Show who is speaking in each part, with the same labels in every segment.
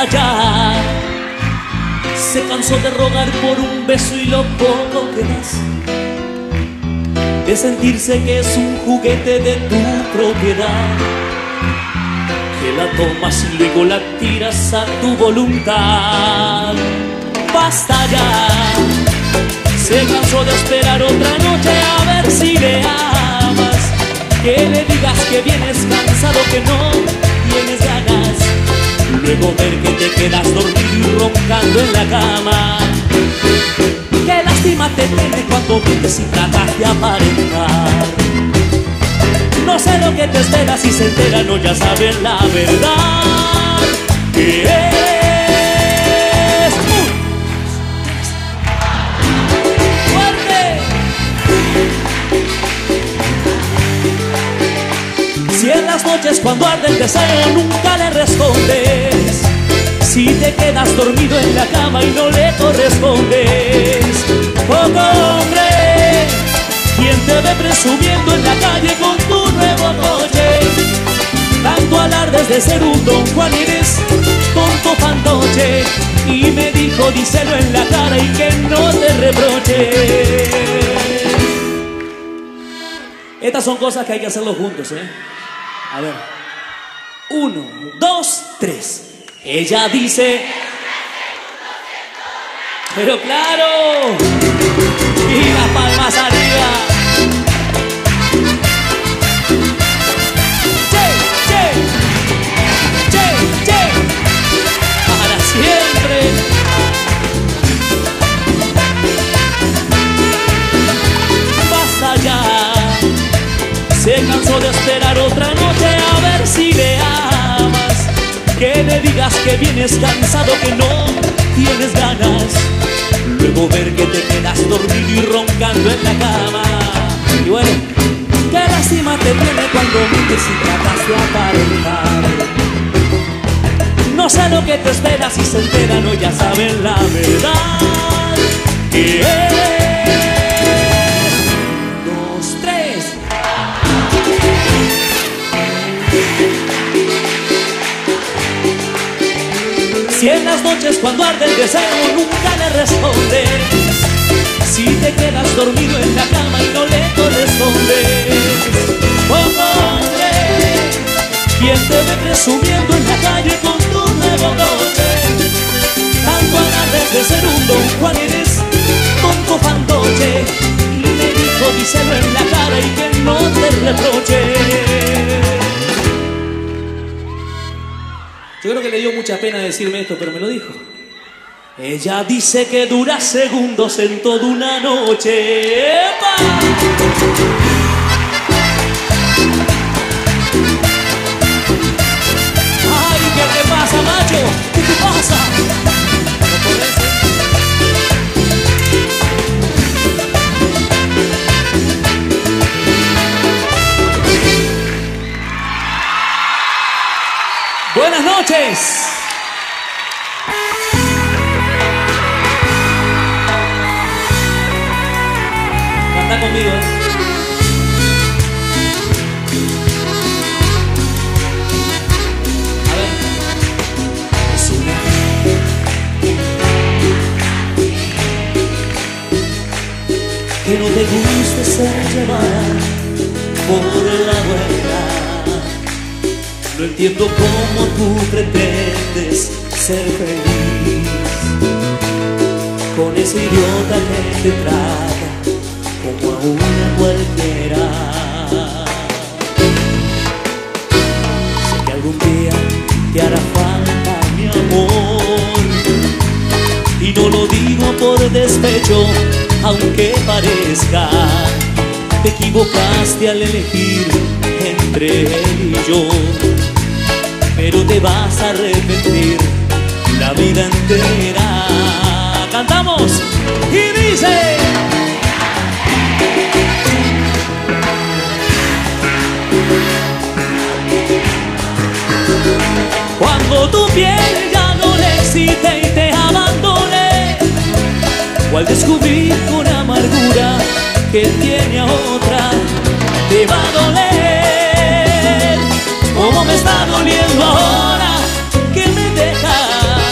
Speaker 1: ya. Se cansó de rogar por un beso y lo poco que das, de sentirse que es un juguete de tu propiedad, que la tomas y luego la tiras a tu voluntad. Basta ya. Se cansó de esperar otra noche a ver si le amas, que le digas que vienes cansado, que no tienes ganas, luego ver que te quedas dormido y roncando en la cama. Qué lástima te tiene cuando mientes y tratas de aparentar. No sé lo que te espera, si se entera no ya saben la verdad. Que es fuerte. Si en las noches cuando arde el deseo nunca le respondes, si te quedas dormido en la cama y no le correspondes, poco hombre, quien te ve presumiendo en la calle con tu nuevo coche, tanto alardes de ser un Don Juan, eres tonto fantoche. Y me dijo díselo en la cara y que no te reproche. Estas son cosas que hay que hacerlo juntos, A ver, 1, 2, 3. Ella dice, pero claro, y las palmas arriba. Che, che, che, che, para siempre. Basta ya. Se cansó de esperar otra noche a ver si le amas, que le digas que vienes cansado, que no tienes ganas, luego ver que te quedas dormido y roncando en la cama. Y bueno, qué lástima te tiene cuando mientes y tratas de aparentar. No sé lo que te espera, si se enteran o ya saben la verdad. Que es 2, 3. Si en las noches cuando arde el deseo nunca le respondes, si te quedas dormido en la cama y no le correspondes, poco hombre, quien te ve presumiendo en la calle con tu nuevo coche, tanto alardes de ser un Don Juan, eres tonto fantoche. Y me dijo díselo en la cara y que no te reproche. Yo creo que le dio mucha pena decirme esto, pero me lo dijo. Ella dice que dura segundos en toda una noche. ¡Epa! ¡Ay, qué te pasa, macho! ¿Qué te pasa? ¿No podés? Buenas noches. Canta conmigo, A ver. Es una que no te guste ser llevada por la vuelta. No entiendo cómo tú pretendes ser feliz con ese idiota que te trata como a una cualquiera. Sé que algún día te hará falta mi amor, y no lo digo por despecho, aunque parezca. Te equivocaste al elegir entre él y yo, pero te vas a arrepentir la vida entera. Cantamos y dice: cuando tu piel ya no le excite y te abandone, o al descubrir con amargura que tiene a otra, te va a doler como me está doliendo ahora que me dejas.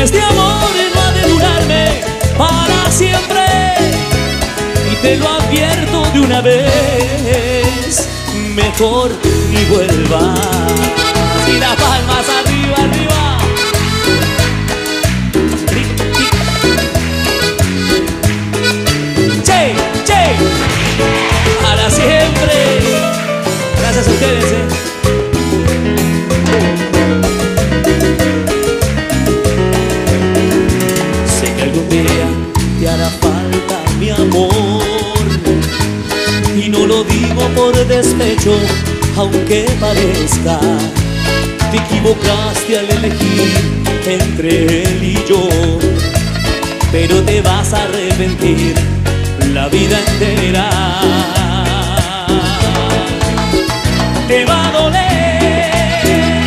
Speaker 1: este amor no ha de durarme para siempre. Y te lo advierto de una vez, mejor ni vuelvas. Y las palmas arriba, arriba. Che, che, para siempre. Gracias a ustedes, Sé que algún día te hará falta mi amor, y no lo digo por despecho, aunque parezca. Te equivocaste al elegir entre él y yo, pero te vas a arrepentir la vida entera. Te va a doler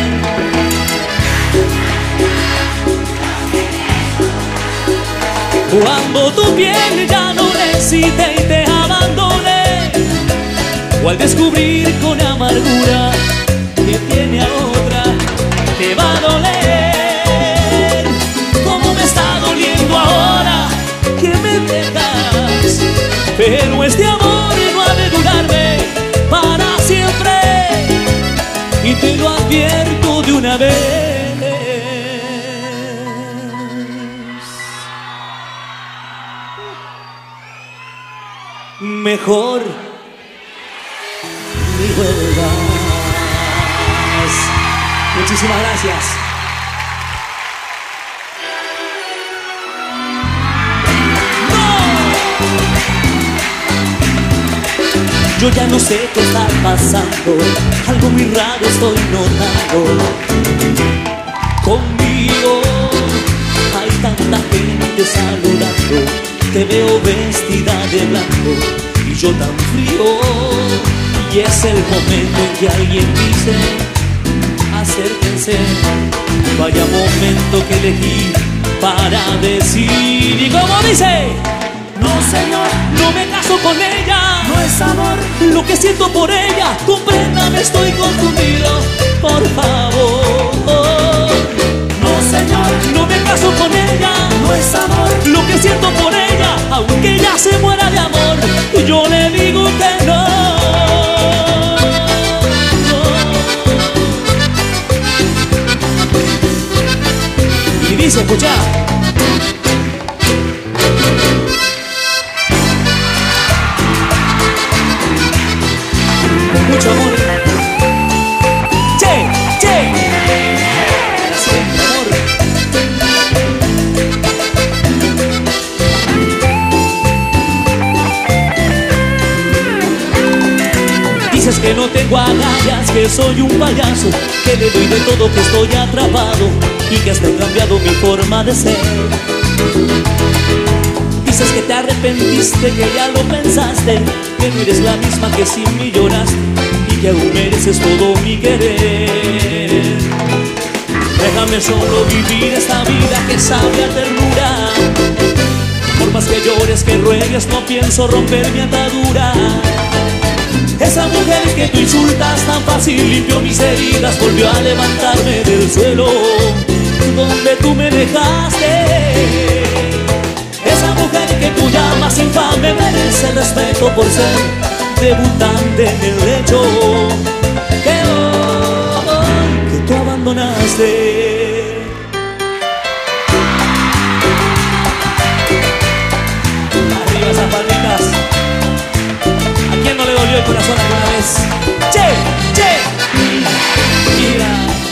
Speaker 1: cuando tu piel ya no necesite y te abandone, o al descubrir con amargura que tiene a otra. Te va a doler como me está doliendo ahora que me dejas, pero este amor no ha de durarme para siempre, y te lo advierto de una vez. Mejor ni vuelvas. Muchísimas gracias. Yo ya no sé qué está pasando, algo muy raro estoy notando. Conmigo hay tanta gente saludando, te veo vestida de blanco y yo tan frío. Y es el momento en que alguien dice: acérquense, vaya momento que elegí para decir. Y como dice: no señor, no me caso con ella, no es amor lo que siento por ella, compréndame, estoy confundido, por favor. No señor, no me caso con ella, no es amor lo que siento por ella, aunque ella se muera de amor, yo le digo que no. Y dice, escucha: con mucho amor. Che, che. Siempre amor. Dices que no tengo agallas, que soy un payaso, que le doy de todo, que estoy atrapado y que hasta he cambiado mi forma de ser. Dices que te arrepentiste, que ya lo pensaste, que no eres la misma que sin mí lloraste y que aún mereces todo mi querer. Déjame solo vivir esta vida que sabe a ternura. Por más que llores, que ruegues, no pienso romper mi atadura. Esa mujer que tú insultas tan fácil limpió mis heridas, volvió a levantarme del suelo donde tú me dejaste. Esa mujer que tú llamas infame merece respeto por ser debutante en el lecho que hoy que tú abandonaste. Arriba esas palmitas. ¿A quién no le dolió el corazón alguna vez? ¡Che! ¡Che! Mira.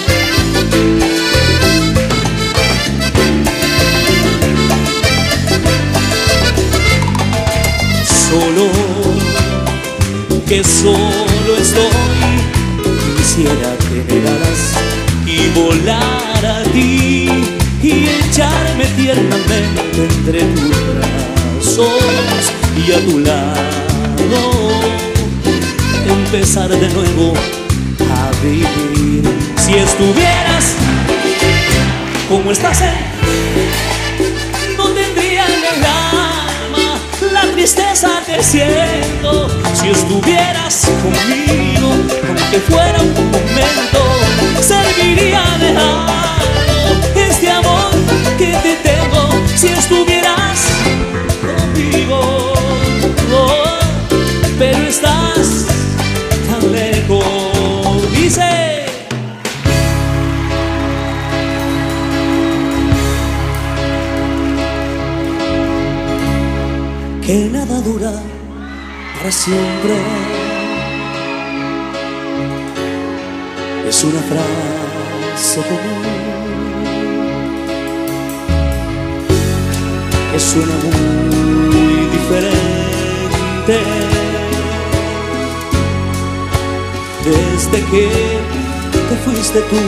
Speaker 1: Solo, que solo estoy, quisiera que me llegaras y volar a ti y echarme tiernamente entre tus brazos y a tu lado empezar de nuevo a vivir. Si estuvieras como estás no tendría en el alma la tristeza que siento. Si estuvieras conmigo, aunque fuera un momento, serviría de algo este amor que para siempre. Es una frase común que suena muy diferente desde que te fuiste tú.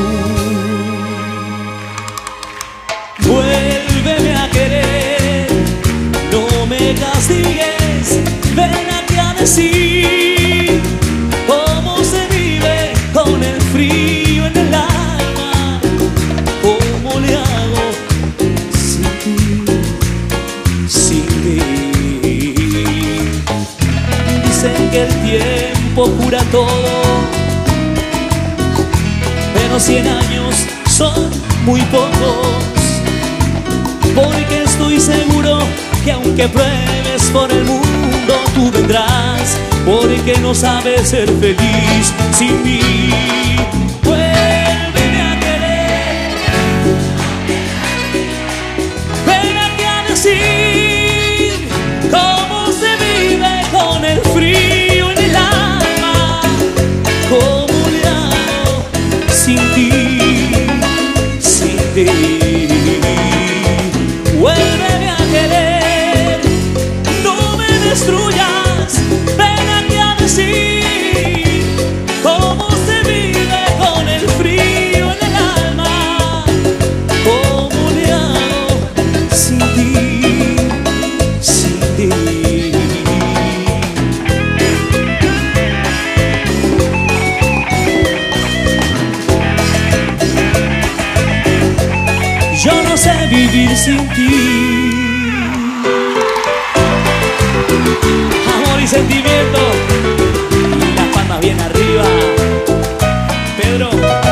Speaker 1: Vuélveme a querer, no me castigues, ven aquí a decir cómo se vive con el frío en el alma, cómo le hago sin ti, sin ti. Dicen que el tiempo cura todo, pero 100 años son muy pocos, porque estoy seguro que aunque pruebes por el mundo tú vendrás, porque no sabes ser feliz sin mí. Vuélveme a querer, ven aquí a decir cómo se vive con el frío en el alma, cómo le hago sin ti, sin ti. Vuélveme a querer, no me destruyas, ven aquí a decir cómo se vive con el frío en el alma, cómo le hago sin ti, sin ti. Yo no sé vivir sin ti. Amor y sentimiento, y las palmas bien arriba. Pedro.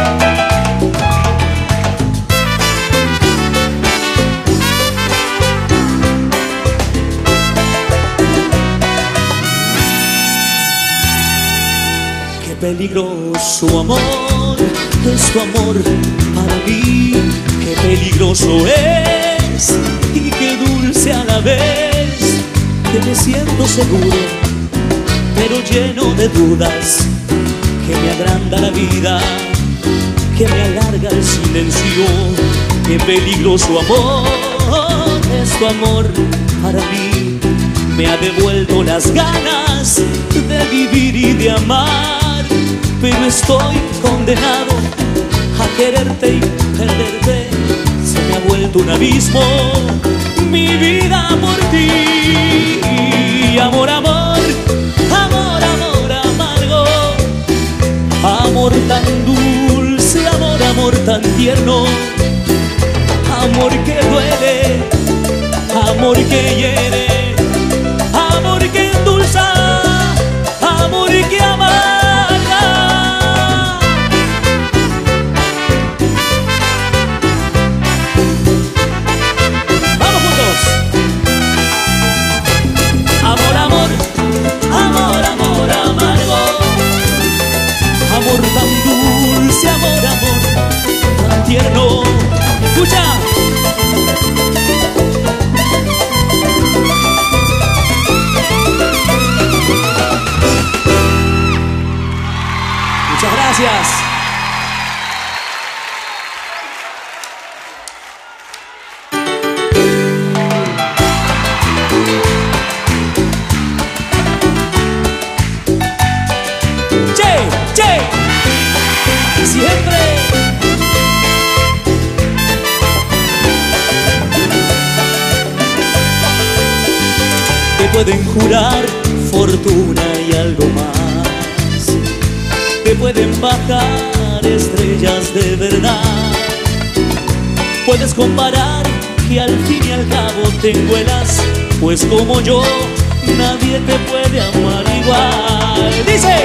Speaker 1: Qué peligroso amor es tu amor para mí. Qué peligroso es y qué dulce a la vez, que me siento seguro pero lleno de dudas, que me agranda la vida, que me alarga el silencio. Qué peligroso amor es tu amor para mí, me ha devuelto las ganas de vivir y de amar, pero estoy condenado a quererte y perderte. Se me ha vuelto un abismo mi vida por ti. Amor, amor, amor, amor amargo, amor tan dulce, amor, amor tan tierno, amor que duele, amor que hiere, amor que endulza, amor que amarga. Vamos juntos. Amor, amor, amor, amor amargo, amor tan dulce, amor, amor tan tierno. Escucha. Muchas gracias. Che, che, siempre. Te pueden jurar fortuna y algo más, te pueden bajar estrellas de verdad. Puedes comparar que al fin y al cabo te encuelas, pues como yo nadie te puede amar igual. Dice: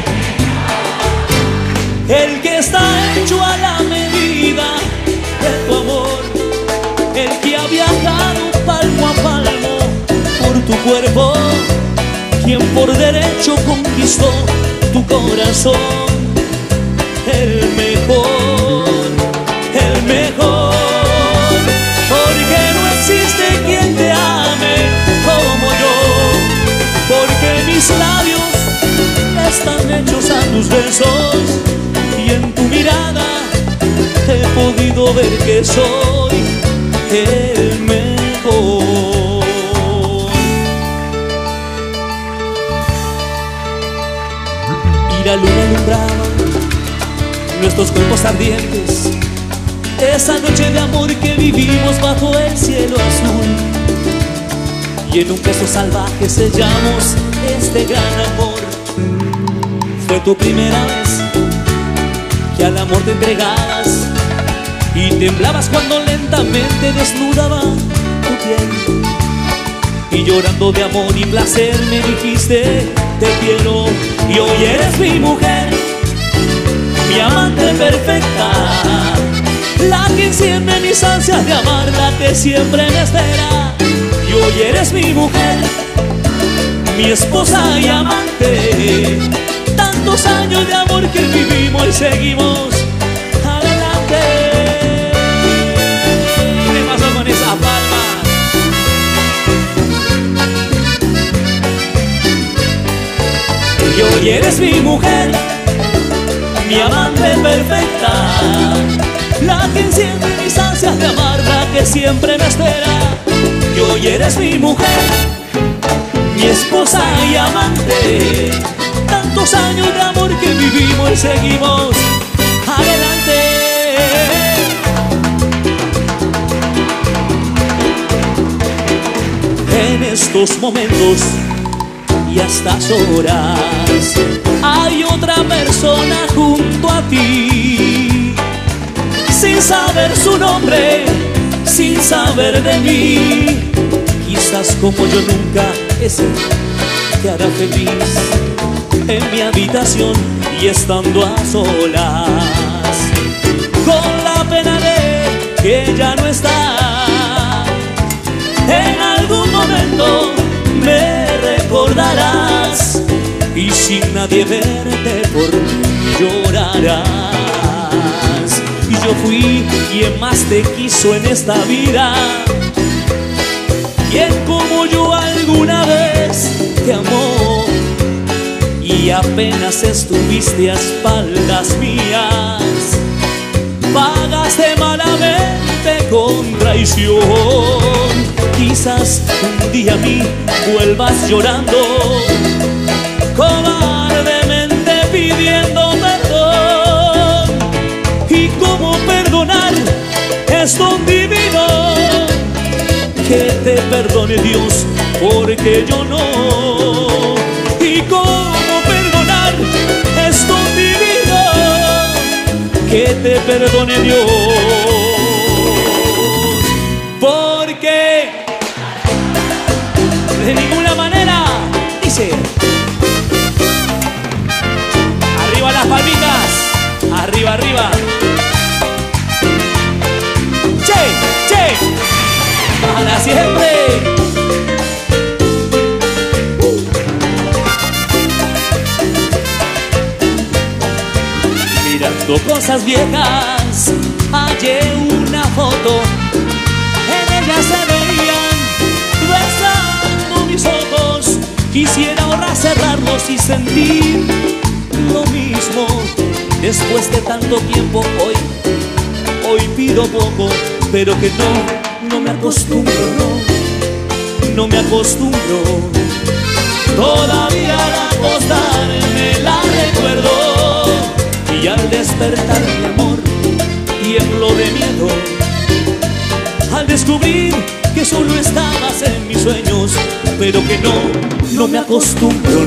Speaker 1: el que está hecho a la medida de tu amor, el que ha viajado palmo a palmo por tu cuerpo, quien por derecho conquistó tu corazón, el mejor, el mejor, porque no existe quien te ame como yo, porque mi mis labios están hechos a tus besos y en tu mirada he podido ver que soy el mejor. Y la luna alumbraba nuestros cuerpos ardientes, esa noche de amor que vivimos bajo el cielo azul. Y en un beso salvaje sellamos este gran amor. Fue tu primera vez que al amor te entregabas y temblabas cuando lentamente desnudaba tu piel. Y llorando de amor y placer me dijiste te quiero. Y hoy eres mi mujer, mi amante perfecta, la que enciende mis ansias de amar, la que siempre me espera. Y hoy eres mi mujer, mi esposa y amante, tantos años de amor que vivimos y seguimos adelante. ¿Qué pasó con esa palma? Y hoy eres mi mujer, mi amante perfecta, la que enciende mis ansias de amar, la que siempre me espera. Y hoy eres mi mujer, mi esposa y amante, tantos años de amor que vivimos y seguimos adelante. En estos momentos y a estas horas hay otra persona junto a ti, sin saber su nombre, sin saber de mí. Quizás como yo nunca, ese te hará feliz en mi habitación y estando a solas, con la pena de que ya no está. En algún momento me recordarás y sin nadie verte por mí llorarás. Y yo fui quien más te quiso en esta vida, quien como yo alguna vez te amó, y apenas estuviste a espaldas mías, pagaste malamente con traición. Quizás un día a mí vuelvas llorando, cobardemente pidiendo perdón. Y cómo perdonar es don divino, que te perdone Dios porque yo no. Y cómo perdonar es don divino, que te perdone Dios, porque de ninguna manera dice. Arriba las palmitas, arriba, arriba. Che, che, para siempre. Mirando cosas viejas, hallé una foto. En ella se veían besando mis ojos. Quisiera ahora cerrarlos y sentir lo mismo. Después de tanto tiempo, hoy pido poco, pero que no me acostumbro, no me acostumbro. Todavía al acostarme la recuerdo, y al despertar mi amor tiemblo de miedo, al descubrir que solo estabas en mis sueños, pero que no me acostumbro,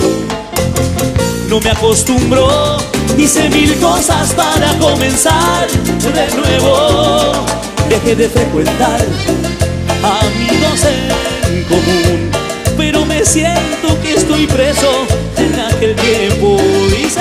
Speaker 1: no me acostumbro. Hice mil cosas para comenzar de nuevo. Dejé de frecuentar amigos en común, pero me siento que estoy preso en aquel tiempo. Dice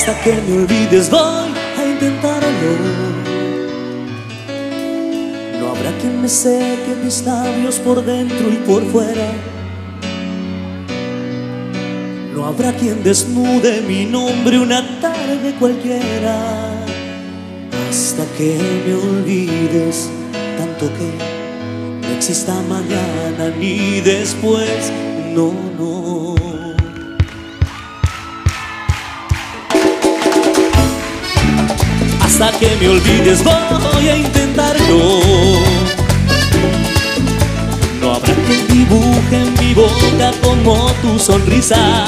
Speaker 1: Hasta que me olvides voy a intentarlo. No habrá quien me seque mis labios por dentro y por fuera. No habrá quien desnude mi nombre una tarde cualquiera. Hasta que me olvides, tanto que no exista mañana ni después. No, no. Hasta que me olvides voy a intentarlo. No habrá quien dibuje en mi boca como tu sonrisa.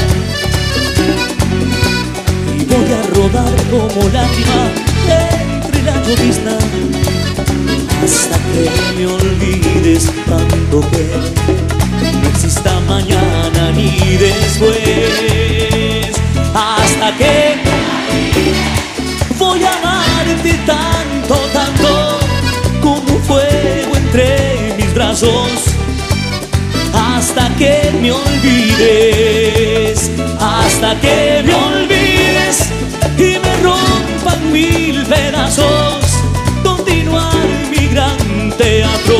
Speaker 1: Y voy a rodar como lágrima entre la llovizna. Hasta que me olvides, tanto que no exista mañana ni después. Hasta que voy a amarte tanto, tanto, como un fuego entre mis brazos. Hasta que me olvides, hasta que me olvides y me rompan mil pedazos. Continuar mi gran teatro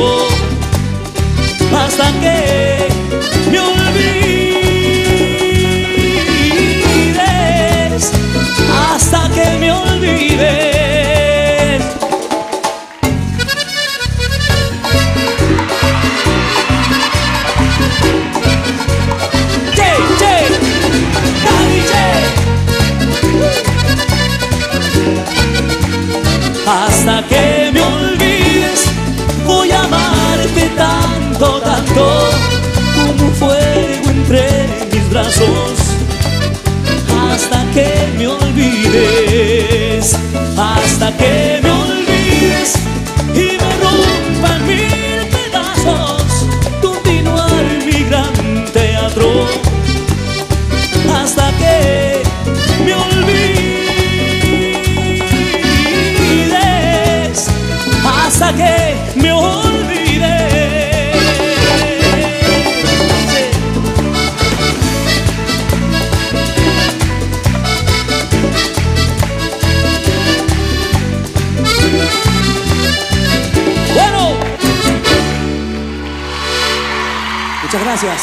Speaker 1: hasta que me olvides, hasta que me olvides. Che, che, Daddy, che. Hasta que me olvides voy a amarte tanto, tanto, como un fuego entre mis brazos. Hasta que me olvides, hasta que me olvides y me rompan mil pedazos. Continuar mi gran teatro hasta que me olvides, hasta que me olvides. Bueno, muchas gracias.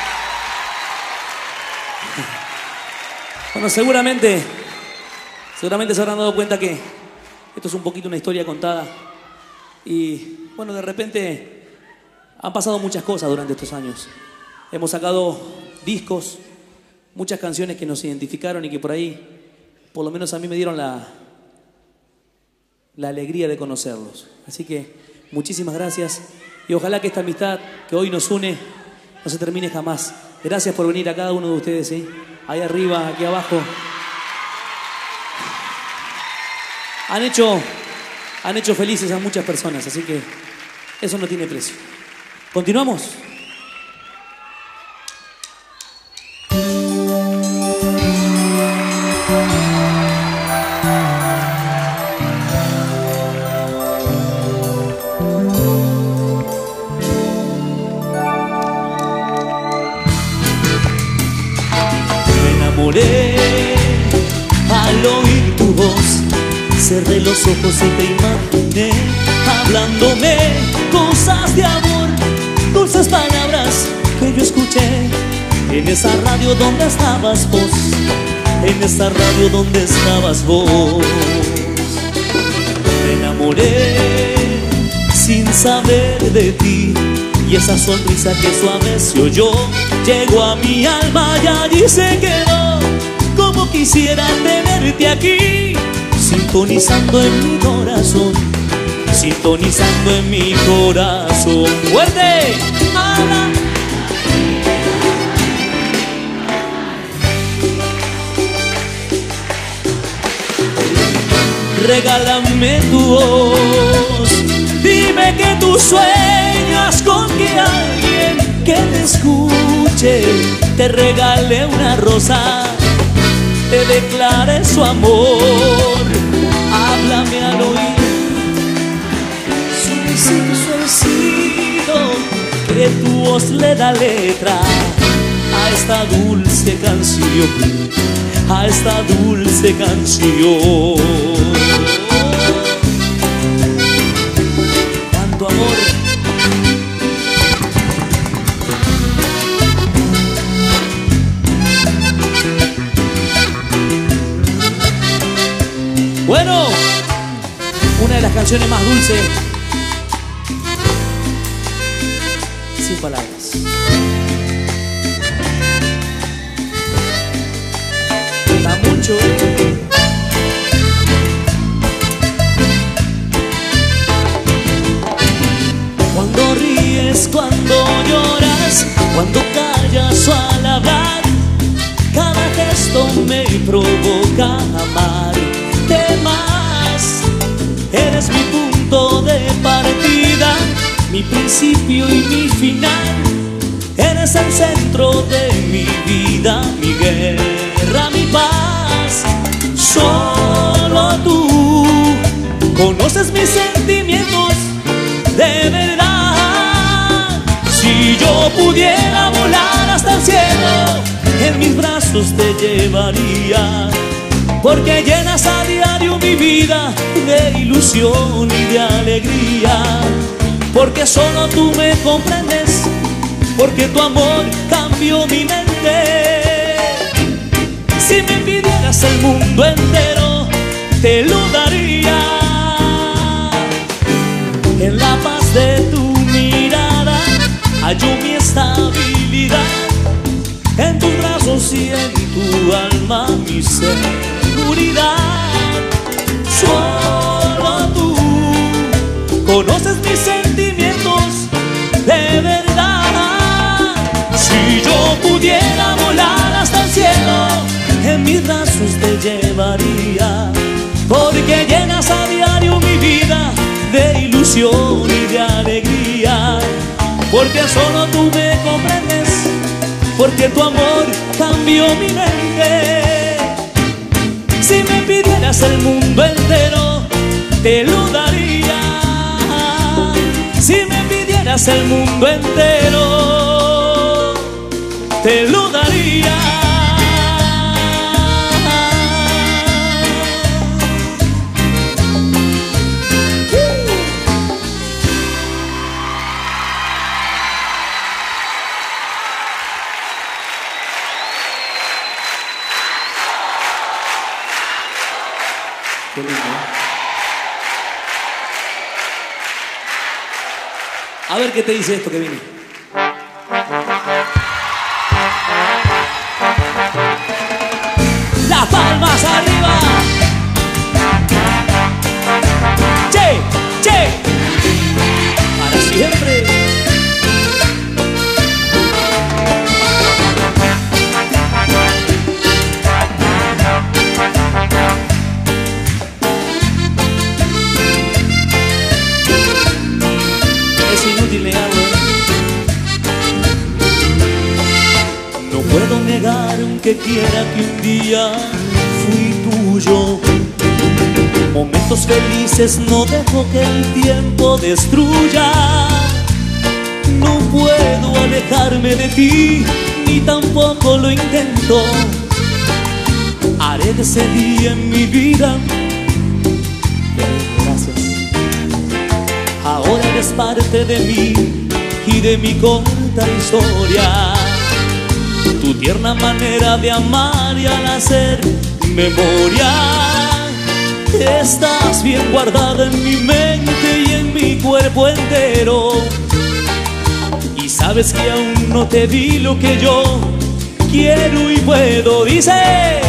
Speaker 1: Bueno, seguramente se habrán dado cuenta que esto es un poquito una historia contada. Y bueno, de repente han pasado muchas cosas durante estos años. Hemos sacado discos, muchas canciones que nos identificaron y que por ahí, por lo menos a mí me dieron la alegría de conocerlos. Así que muchísimas gracias y ojalá que esta amistad que hoy nos une no se termine jamás. Gracias por venir a cada uno de ustedes, ¿sí? Ahí arriba, aquí abajo. Han hecho felices a muchas personas, así que eso no tiene precio. ¿Continuamos? Me enamoré al oír tu voz. Cerré los ojos y te imaginé hablándome cosas de amor, dulces palabras que yo escuché en esa radio donde estabas vos, en esa radio donde estabas vos. Me enamoré sin saber de ti y esa sonrisa que suave se oyó llegó a mi alma y allí se quedó. Como quisiera tenerte aquí, sintonizando en mi corazón, sintonizando en mi corazón. ¡Fuerte! ¡Ala! Regálame tu voz, dime que tú sueñas con que alguien que te escuche te regale una rosa, te declare su amor. Háblame al oído, suavecito, suavecito, que tu voz le da letra a esta dulce canción, a esta dulce canción. Cuánto amor. Bueno, una de las canciones más dulces, sin palabras. Da mucho, Cuando ríes, cuando lloras, cuando callas o al hablar, cada gesto me provoca amarte más. Eres mi punto de partida, mi principio y mi final. Eres el centro de mi vida, mi guerra, mi paz. Solo tú conoces mis sentimientos de verdad. Si yo pudiera volar hasta el cielo, en mis brazos te llevaría, porque llenas a diario mi vida de ilusión y de alegría. Porque solo tú me comprendes, porque tu amor cambió mi mente. Si me pidieras el mundo entero, te lo daría. En la paz de tu mirada hallo mi estabilidad. En tus brazos y en tu alma mi seguridad. Solo tú conoces mis sentimientos de verdad. Si yo pudiera volar hasta el cielo, en mis brazos te llevaría, porque llenas a diario mi vida de ilusión y de alegría. Porque solo tú me comprendes, porque tu amor cambió mi mente. Si me pidieras el mundo entero, te lo daría. Si me pidieras el mundo entero, te lo daría. Qué lindo. A ver qué te dice esto que viene. Las palmas arriba. Che, che. Para siempre. Es inútil negarlo. No puedo negar aunque quiera que un día fui tuyo. Momentos felices no dejo que el tiempo destruya. No puedo alejarme de ti, ni tampoco lo intento. Haré de ese día en mi vida. Gracias. Ahora eres parte de mí y de mi corta historia. Tu tierna manera de amar y al hacer memoria. Estás bien guardada en mi mente y en mi cuerpo entero. Y sabes que aún no te di lo que yo quiero y puedo. Dice: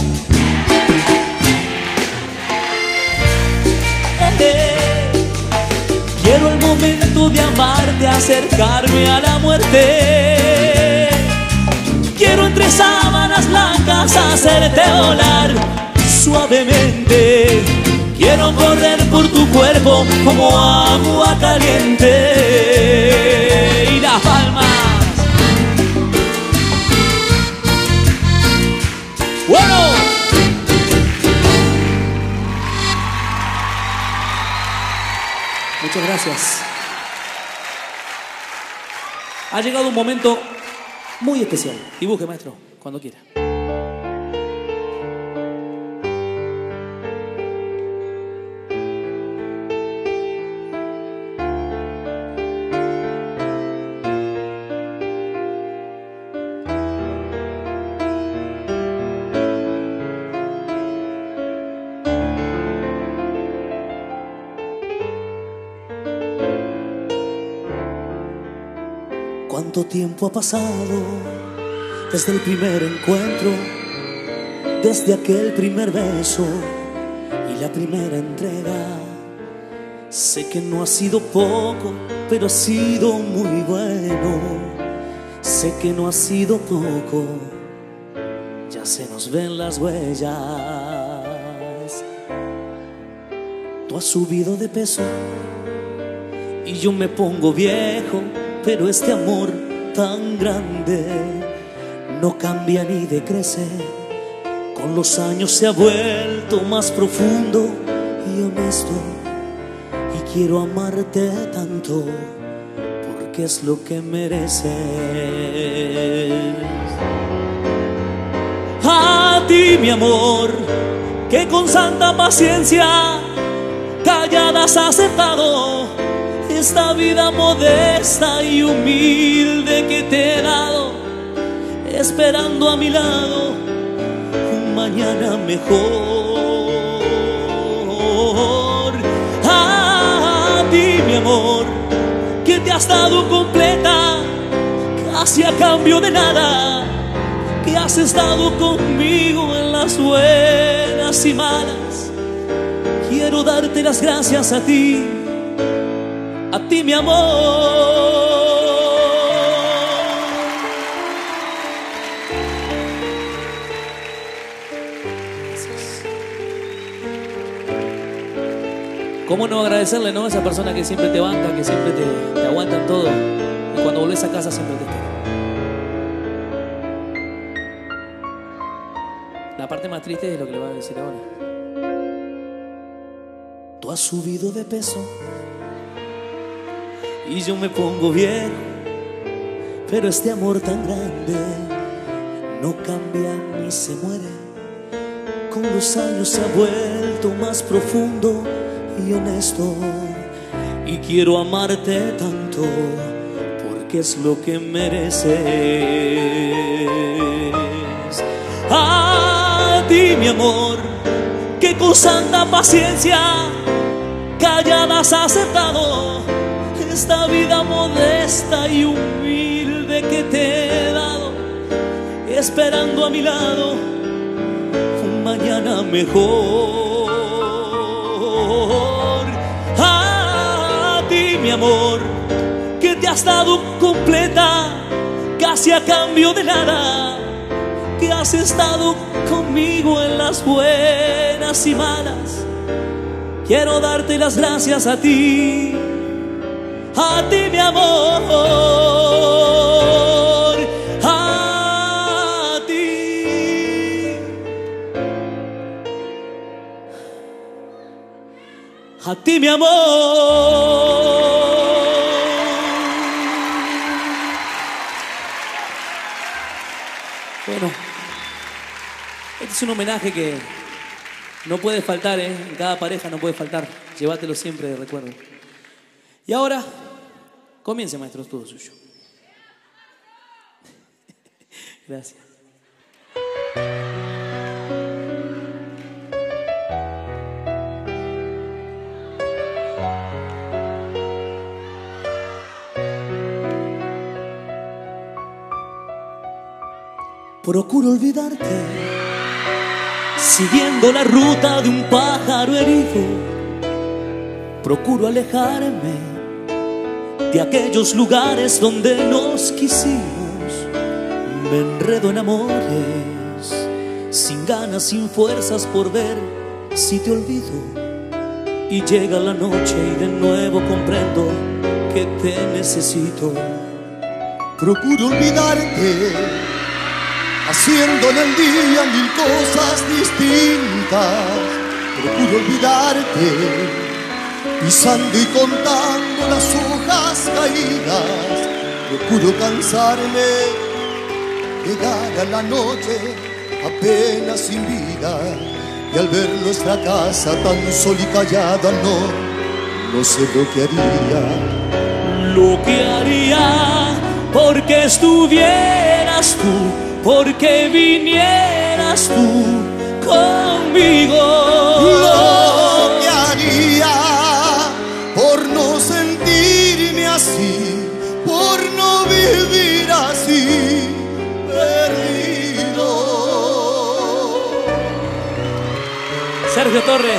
Speaker 1: quiero el momento de amarte, acercarme a la muerte. Quiero entre sábanas blancas hacerte volar suavemente. Quiero correr por tu cuerpo como agua caliente. Y las palmas. Bueno. Muchas gracias. Ha llegado un momento muy especial. Dibuje, maestro, cuando quiera.
Speaker 2: ¿Cuánto tiempo ha pasado desde el primer encuentro, desde aquel primer beso y la primera entrega? Sé que no ha sido poco, pero ha sido muy bueno. Sé que no ha sido poco, ya se nos ven las huellas. Tú has subido de peso y yo me pongo viejo, pero este amor tan grande no cambia ni decrece. Con los años se ha vuelto más profundo y honesto, y quiero amarte tanto porque es lo que mereces. A ti, mi amor, que con santa paciencia callada has aceptado esta vida modesta y humilde que te he dado, esperando a mi lado un mañana mejor. A ti, mi amor, que te has dado completa, casi a cambio de nada, que has estado conmigo en las buenas y malas. Quiero darte las gracias a ti, mi amor.
Speaker 1: ¿Cómo no agradecerle, no? A esa persona que siempre te banca, que siempre te aguanta en todo, y cuando volvés a casa siempre te espera. La parte más triste es lo que le va a decir ahora.
Speaker 2: Tú has subido de peso y yo me pongo viejo, pero este amor tan grande no cambia ni se muere. Con los años se ha vuelto más profundo y honesto, y quiero amarte tanto porque es lo que mereces. A ti, mi amor, que con santa paciencia callada has aceptado esta vida modesta y humilde que te he dado, esperando a mi lado un mañana mejor. A ti, mi amor, que te has dado completa, casi a cambio de nada, que has estado conmigo en las buenas y malas. Quiero darte las gracias a ti, mi amor, a ti, mi amor.
Speaker 1: Bueno, este es un homenaje que no puede faltar, ¿eh? En cada pareja no puede faltar. Llévatelo siempre de recuerdo. Y ahora, comience, maestro, es todo suyo. Gracias.
Speaker 2: Procuro olvidarte, siguiendo la ruta de un pájaro herido. Procuro alejarme de aquellos lugares donde nos quisimos. Me enredo en amores, sin ganas, sin fuerzas por ver si te olvido. Y llega la noche y de nuevo comprendo que te necesito.
Speaker 3: Procuro olvidarte, haciendo en el día mil cosas distintas. Procuro olvidarte, pisando y contando las hojas caídas. Procuro cansarme Llegara la noche apenas sin vida, y al ver nuestra casa tan sola y callada, no sé lo que haría.
Speaker 1: Lo que haría porque estuvieras tú, porque vinieras tú conmigo.
Speaker 3: Lo que haría por no sentirme así, por no vivir así, perdido.
Speaker 1: Sergio Torres.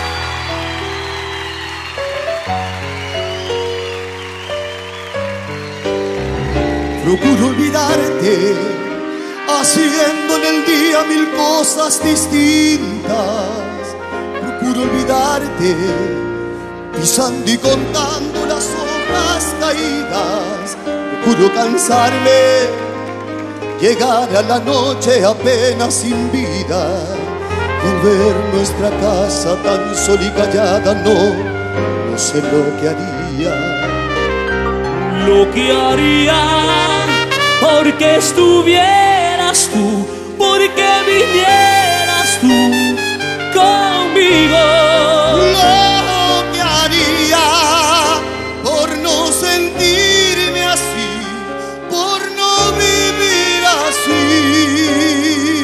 Speaker 3: Procuro olvidarte, haciendo en el día mil cosas distintas. Procuro olvidarte, pisando y contando las hojas caídas. Procuro cansarme, llegar a la noche apenas sin vida, y al ver nuestra casa tan sola y callada, no sé lo que haría.
Speaker 1: Lo que haría porque estuvieras tú, porque vinieras tú conmigo.
Speaker 3: Lo que haría por no sentirme así, por no vivir así,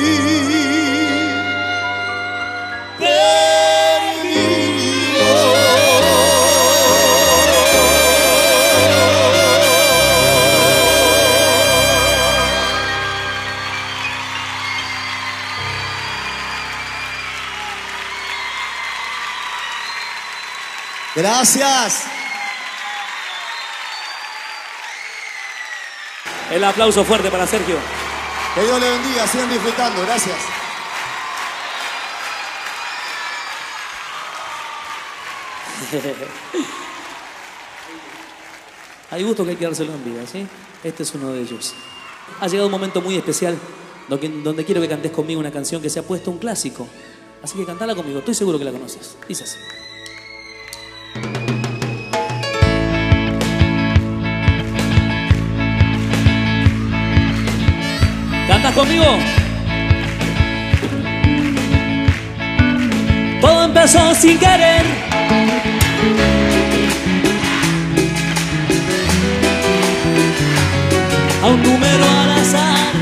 Speaker 3: Gracias.
Speaker 1: El aplauso fuerte para Sergio.
Speaker 3: Que Dios le bendiga, sigan disfrutando. Gracias.
Speaker 1: Hay gusto que hay que dárselo en vida, ¿sí? Este es uno de ellos. Ha llegado un momento muy especial donde quiero que cantes conmigo una canción que se ha puesto un clásico. Así que cantala conmigo, estoy seguro que la conoces. Dice así. ¿Cantas conmigo? Todo empezó sin querer. A un número al azar.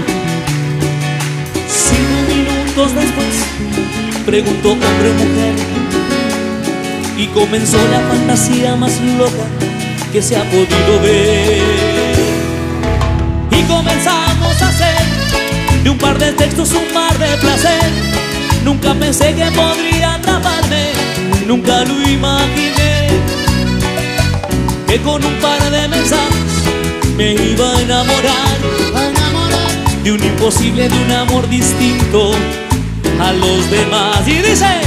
Speaker 1: 5 minutos después preguntó hombre o mujer, y comenzó la fantasía más loca que se ha podido ver. Y comenzamos a hacer de un par de textos un mar de placer. Nunca pensé que podría atraparme, nunca lo imaginé, que con un par de mensajes me iba a enamorar de un imposible, de un amor distinto a los demás. Y dice: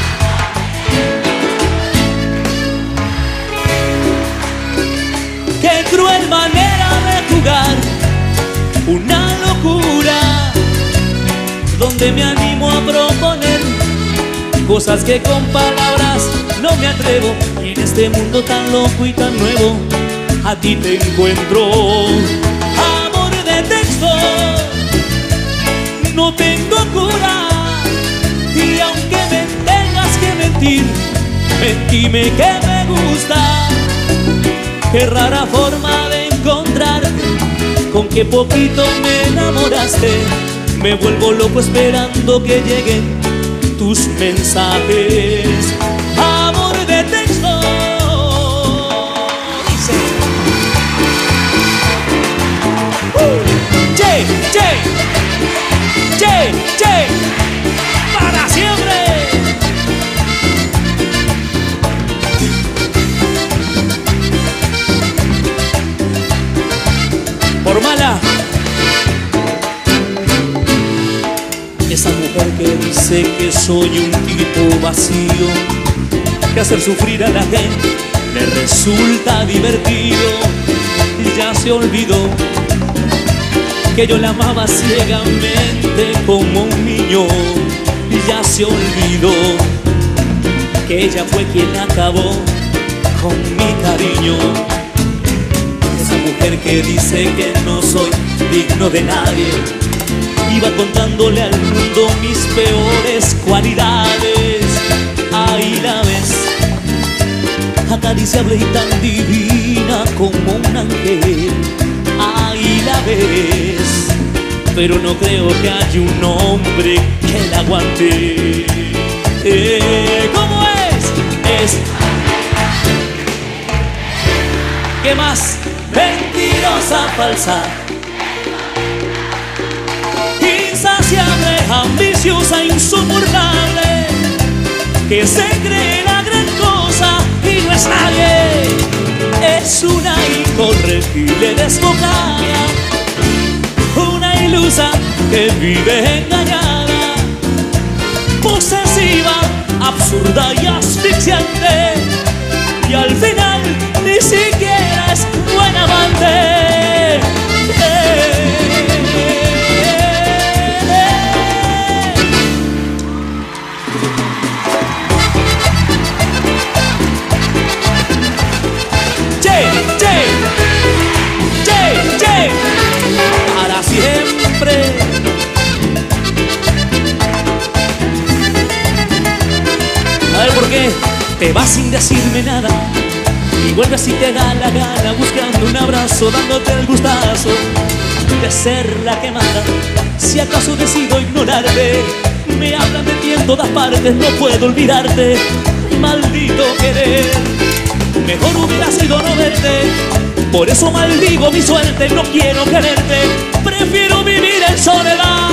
Speaker 1: qué cruel manera de jugar, una locura, donde me animo a proponer cosas que con palabras no me atrevo. Y en este mundo tan loco y tan nuevo, a ti te encuentro. Amor de texto, no tengo cura, y aunque me tengas que mentir, mentime que me gusta. Qué rara forma de encontrarte, con qué poquito me enamoraste. Me vuelvo loco esperando que lleguen tus mensajes. Amor de texto. Dice: che, che, che, che, para siempre. Por mala. Esa mujer que dice que soy un tipo vacío, que hacer sufrir a la gente me resulta divertido. Ya se olvidó que yo la amaba ciegamente como un niño. Ya se olvidó que ella fue quien acabó con mi cariño. Esa mujer que dice que no soy digno de nadie, iba contándole al mundo mis peores cualidades. Ahí la ves, acariciable y tan divina como un ángel. Ahí la ves, pero no creo que haya un hombre que la aguante. ¿Cómo es? ¿Qué más? Mentirosa, falsa, insaciable, ambiciosa, insoportable, que se cree la gran cosa y no es nadie. Es una incorregible desbocada, una ilusa que vive engañada, posesiva, absurda y asfixiante, y al final ni siquiera es buena amante. Para siempre. A ver, ¿por qué te vas sin decirme nada? Y vuelves si te da la gana, buscando un abrazo, dándote el gustazo de ser la que manda. Si acaso decido ignorarte, me hablan de ti en todas partes, no puedo olvidarte. Maldito querer, mejor hubiera sido no verte. Por eso maldigo mi suerte, no quiero quererte, prefiero vivir en soledad.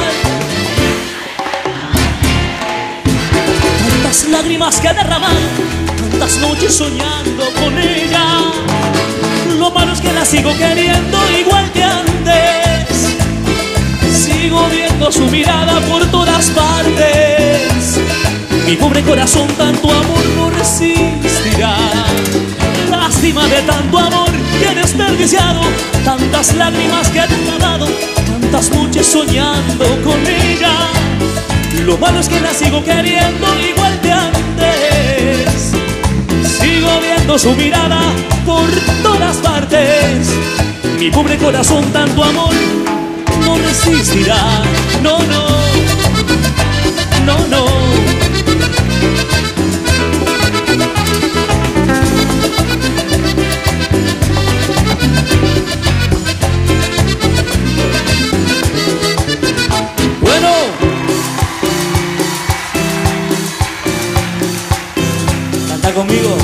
Speaker 1: Tantas lágrimas que he derramado, tantas noches soñando con ella. Lo malo es que la sigo queriendo igual que antes. Sigo viendo su mirada por todas partes. Mi pobre corazón tanto amor no resistirá. Lástima de tanto amor que he desperdiciado, tantas lágrimas que he derramado, tantas noches soñando con ella. Lo malo es que la sigo queriendo igual que antes. Sigo viendo su mirada por todas partes. Mi pobre corazón tanto amor no resistirá. No, no, no, no. Conmigo.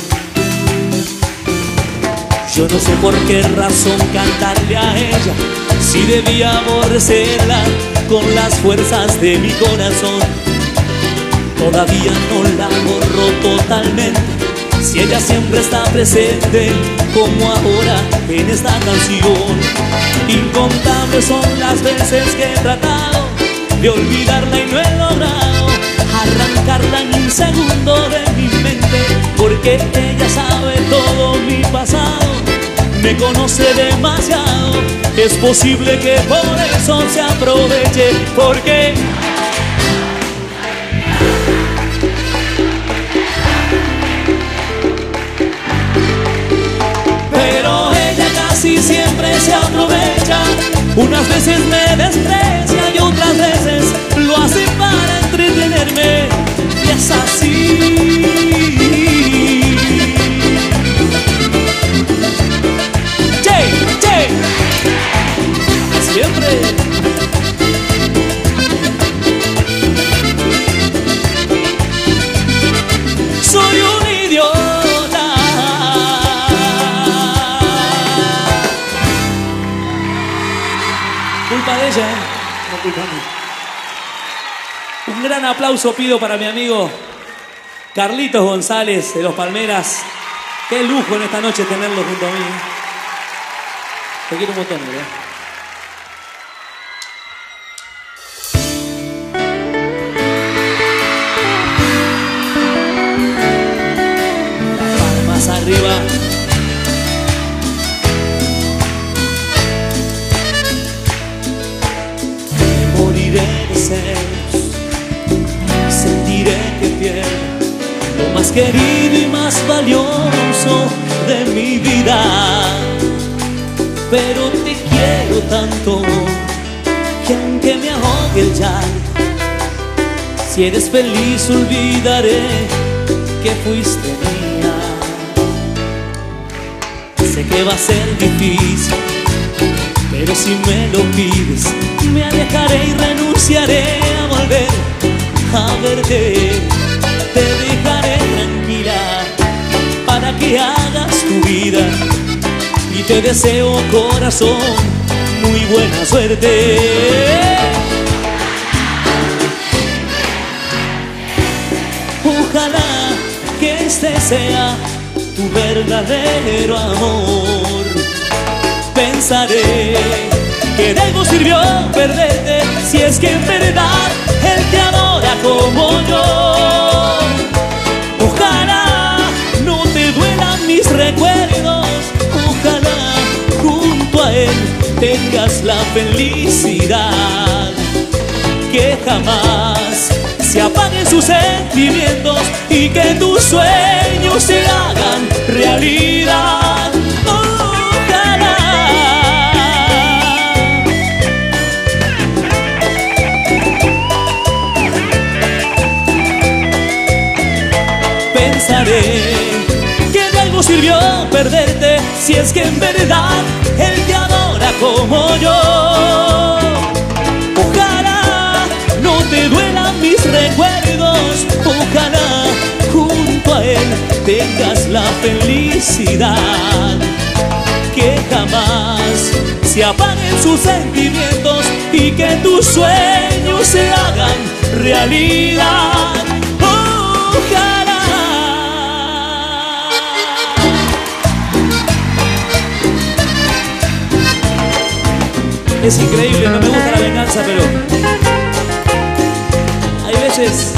Speaker 1: Yo no sé por qué razón cantarle a ella, si debía aborrecerla con las fuerzas de mi corazón. Todavía no la borro totalmente, si ella siempre está presente como ahora en esta canción. Incontables son las veces que he tratado de olvidarla y no he logrado arrancarla en un segundo de mi mente, porque ella sabe todo mi pasado, me conoce demasiado. Es posible que por eso se aproveche, porque pero ella casi siempre se aprovecha. Unas veces me desprecia y otras veces lo hace para entretenerme, y es así. Siempre. Soy un idiota. Culpa de ella, no culpa mía. Un gran aplauso pido para mi amigo Carlitos González de Los Palmeras. Qué lujo en esta noche tenerlo junto a mí. Te quiero un montón, ¿verdad? Las palmas arriba. Me moriré de celos, sentiré que pierdo lo más querido y más valioso de mi vida. Pero te quiero tanto que aunque me ahogue aquel llanto. Si eres feliz olvidaré que fuiste mía. Sé que va a ser difícil, pero si me lo pides, me alejaré y renunciaré a volver a verte. Te dejaré tranquila para que hagas tu vida y te deseo, corazón, muy buena suerte. Ojalá que este sea tu verdadero amor. Pensaré que de algo sirvió perderte, si es que en verdad él te adora como yo. Ojalá no te duelan mis recuerdos, ojalá junto a él tengas la felicidad. Que jamás se apaguen sus sentimientos y que tus sueños se hagan realidad. Ojalá. Pensaré que de algo sirvió perderte, si es que en verdad él te adora como yo. Ojalá no te duelan mis recuerdos, ojalá junto a él tengas la felicidad. Que jamás se apaguen sus sentimientos y que tus sueños se hagan realidad. Ojalá. Es increíble, no me gusta la venganza, pero hay veces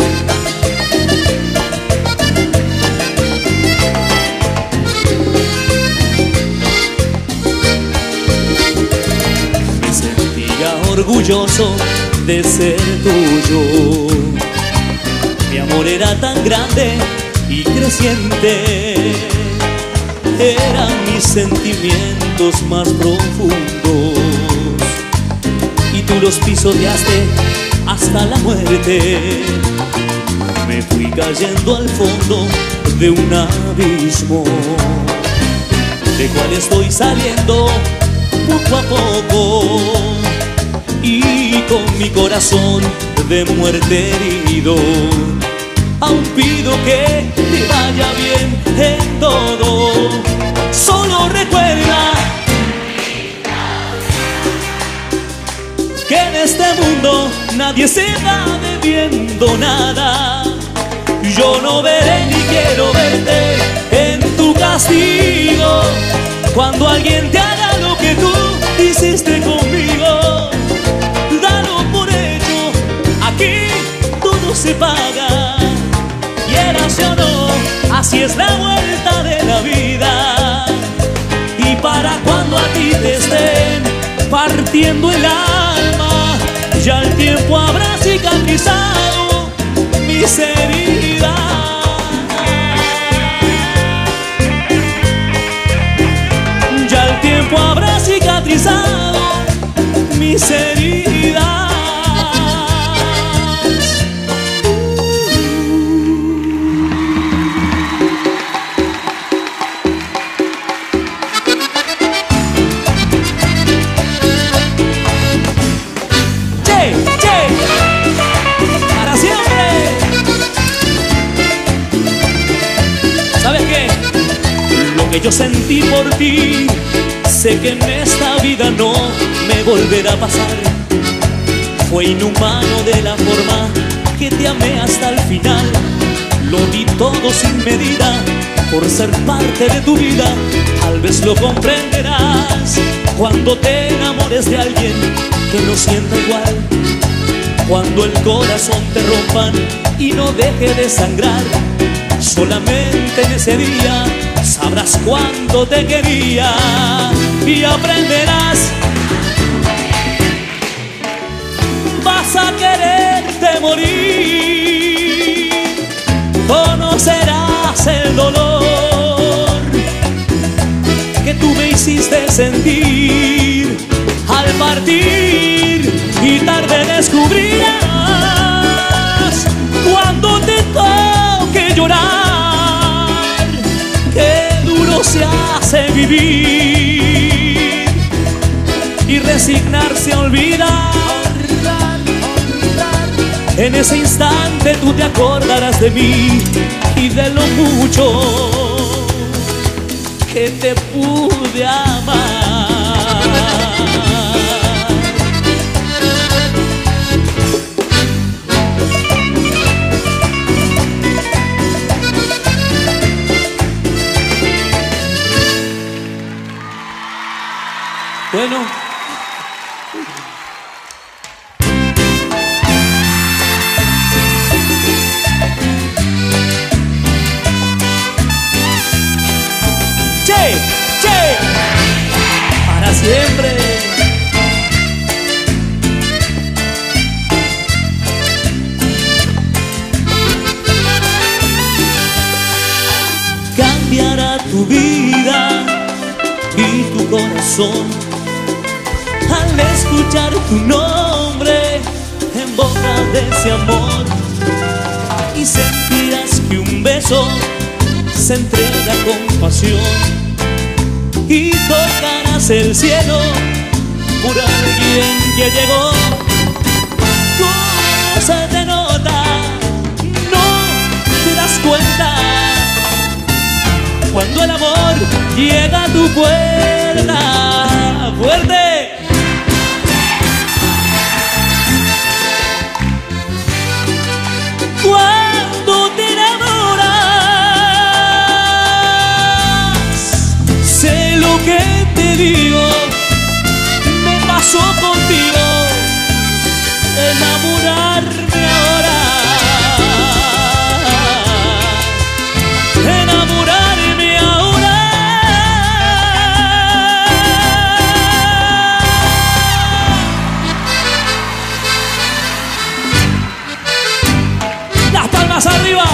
Speaker 1: me sentía orgulloso de ser tuyo. Mi amor era tan grande y creciente, eran mis sentimientos más profundos y tú los pisoteaste hasta la muerte. Me fui cayendo al fondo de un abismo, de cual estoy saliendo poco a poco, y con mi corazón de muerte herido, aún pido que te vaya bien en todo. Solo recuerda que en este mundo nadie se va debiendo nada. Yo no veré ni quiero verte en tu castigo. Cuando alguien te haga lo que tú hiciste conmigo, dalo por hecho, aquí todo se paga. Quieras o no, así es la vuelta de la vida. Y para cuando a ti te estén partiendo el alma, ya el tiempo habrá cicatrizado mis heridas. Ya el tiempo habrá cicatrizado mis heridas. Para siempre. ¿Sabes qué? Lo que yo sentí por ti, sé que en esta vida no me volverá a pasar. Fue inhumano de la forma que te amé hasta el final. Lo di todo sin medida por ser parte de tu vida. Tal vez lo comprenderás cuando te enamores de alguien que no sienta igual. Cuando el corazón te rompan y no deje de sangrar, solamente en ese día sabrás cuánto te quería y aprenderás. Vas a quererte morir, conocerás el dolor que tú me hiciste sentir al partir, y tarde descubrir hace vivir y resignarse a olvidar. En ese instante tú te acordarás de mí y de lo mucho que te pude amar. Bueno, che, para siempre. Cambiará tu vida y tu corazón al escuchar tu nombre en boca de ese amor, y sentirás que un beso se entrega con pasión y tocarás el cielo por alguien que llegó. ¿Cómo se te nota? No te das cuenta cuando el amor llega a tu puerta. ¡Fuerte! Cuando te enamoras, sé lo que te digo, me pasó contigo, enamorarme ahora, enamorarme ahora. Las palmas arriba.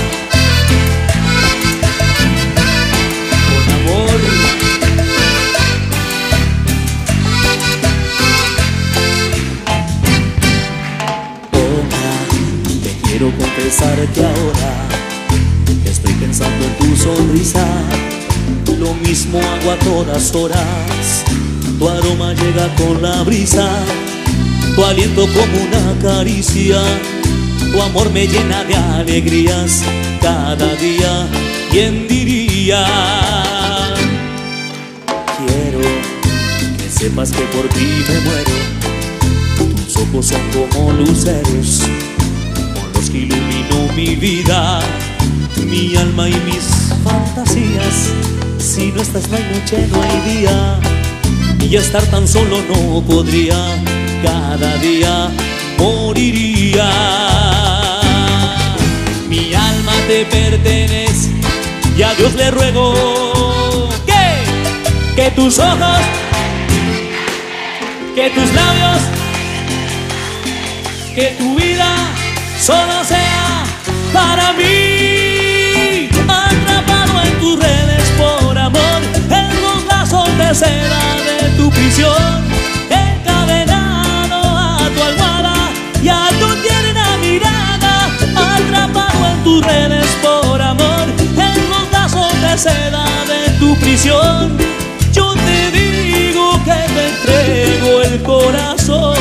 Speaker 1: Con amor. Te quiero confesar que ahora estoy pensando en tu sonrisa. Lo mismo hago a todas horas. Tu aroma llega con la brisa, tu aliento como una caricia. Tu amor me llena de alegrías cada día. ¿Quién diría? Quiero que sepas que por ti me muero. Tus ojos son como luceros con los que ilumino mi vida, mi alma y mis fantasías. Si no estás no hay noche, no hay día, y estar tan solo no podría. Cada día moriría. Mi alma te pertenece y a Dios le ruego que tus ojos, que tus labios, que tu vida solo sea para mí. Atrapado en tus redes por amor, en los lazos de seda de tu prisión, encadenado a tu almohada y a tu tierna mirada. Atrapado en tus redes por amor, en los lazos de seda de tu prisión, yo te digo que te entrego el corazón.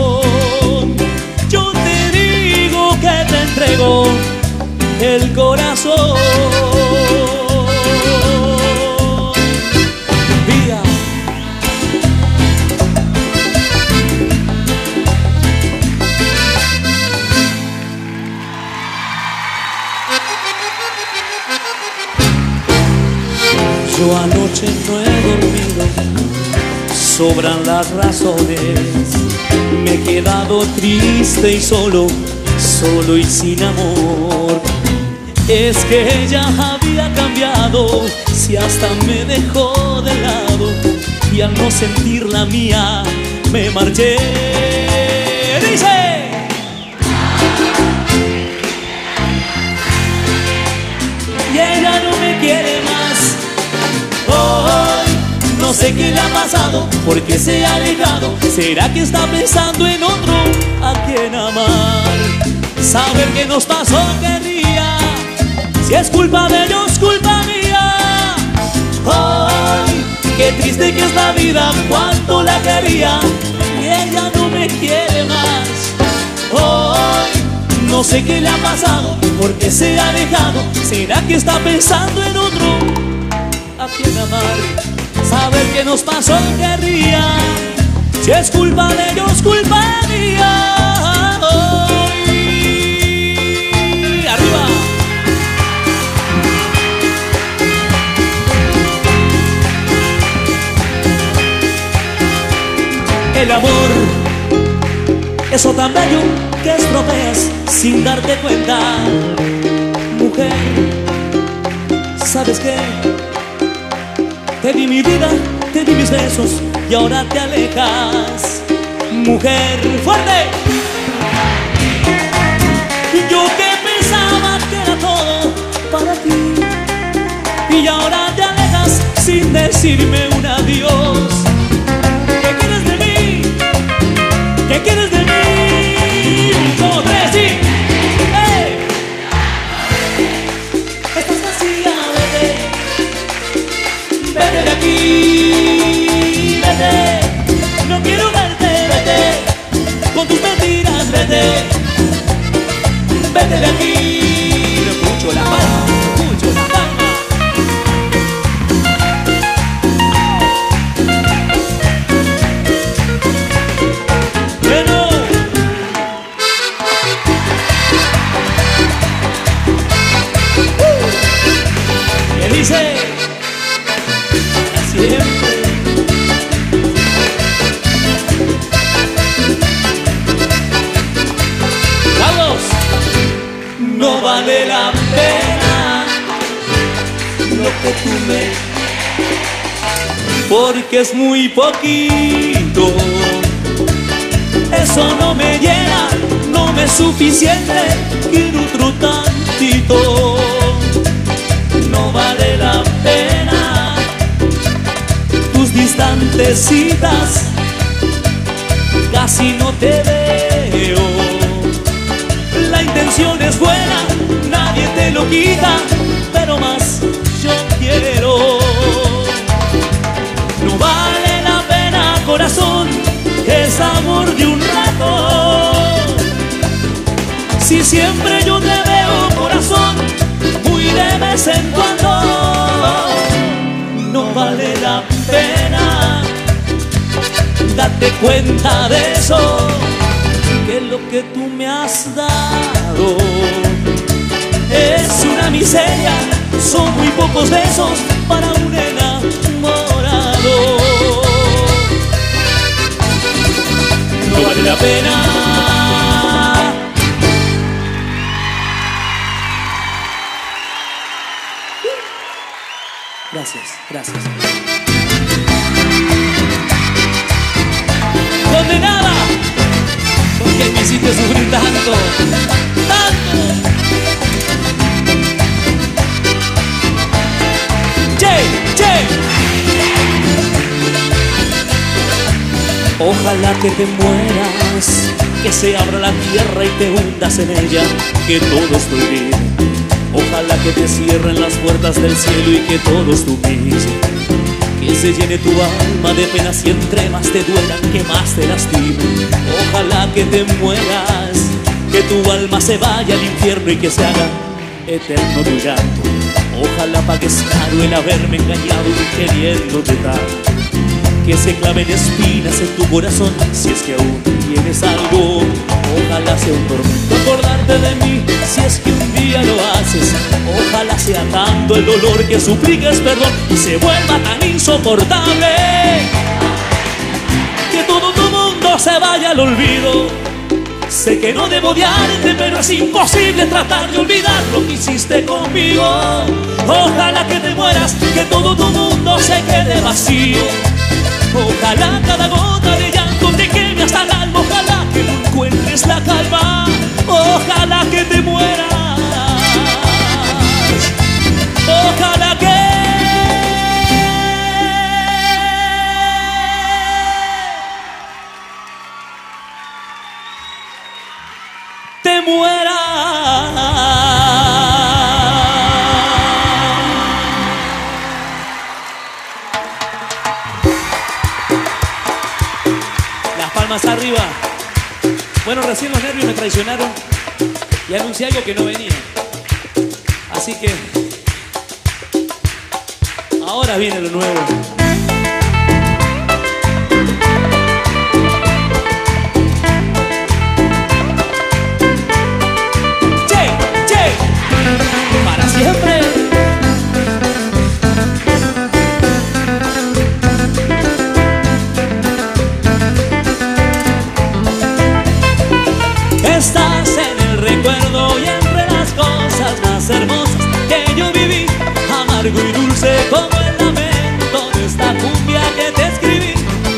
Speaker 1: Yo te digo que te entrego el corazón. Vida. Yo anoche no he dormido, sobran las razones. Me he quedado triste y solo y sin amor. Es que ella había cambiado, si hasta me dejó de lado, y al no sentir la mía me marché. Dice: y ella no me quiere más. Hoy no sé qué le ha pasado, por qué se ha alejado. ¿Será que está pensando en otro a quien amar? Saber qué nos pasó querría, si es culpa de ellos, culpa mía. Hoy triste que es la vida, cuánto la quería y ella no me quiere más. Hoy no sé qué le ha pasado, porque se ha alejado. ¿Será que está pensando en otro a quien amar? Saber qué nos pasó querría. Si es culpa de ellos, culpa mía. Hoy arriba. El amor, eso tan bello que estropeas sin darte cuenta. Mujer, ¿sabes qué? Te di mi vida, te di mis besos y ahora te alejas. Mujer, fuerte. Yo que pensaba que era todo para ti y ahora te alejas sin decirme un adiós. ¿Qué quieres de mí? ¿Qué quieres de mí? 1, 2, 3, sí. ¡Hey! Estás vacía, vete. Vete de aquí, vete. No quiero verte, vete. Con tus mentiras, vete. Vete de aquí. No escucho la palma, no escucho la palma. Dice siempre. Carlos, no vale la pena lo que tú me, porque es muy poquito. Eso no me llena, no me es suficiente. Quiero otro tantito. No vale la pena tus distantes citas, casi no te veo. La intención es buena, nadie te lo quita, pero más yo quiero. No vale la pena, corazón, es amor de un rato. Si siempre yo te veo, corazón, muy de vez en cuando. No vale la pena, date cuenta de eso, que lo que tú me has dado es una miseria. Son muy pocos besos para un enamorado. No vale la pena. Gracias, gracias. Condenada, porque me hiciste sufrir tanto, tanto. Che, che. Ojalá que te mueras, que se abra la tierra y te hundas en ella, que todos te olviden. Ojalá que te cierren las puertas del cielo y que todos te humillen, que se llene tu alma de penas y entre más te duelan, que más te lastimen. Ojalá que te mueras, que tu alma se vaya al infierno y que se haga eterno tu llanto. Ojalá pagues caro el haberme engañado y queriéndote tanto, que se claven espinas en tu corazón si es que aún tienes algo. Ojalá sea un tormento acordarte de mí si es que un día lo haces. Ojalá sea tanto el dolor que supliques perdón y se vuelva tan insoportable que todo tu mundo se vaya al olvido. Sé que no debo odiarte, pero es imposible tratar de olvidar lo que hiciste conmigo. Ojalá que te mueras, que todo tu mundo se quede vacío. Ojalá cada gota de llanto te queme hasta el alma. Ojalá que no encuentres la calma. Ojalá que te mueras. Ojalá que te mueras. Más arriba. Bueno, recién los nervios me traicionaron y anuncié algo que no venía. Así que ahora viene lo nuevo. Che, che, para siempre. Estás en el recuerdo y entre las cosas más hermosas que yo viví, amargo y dulce como el lamento de esta cumbia que te escribí.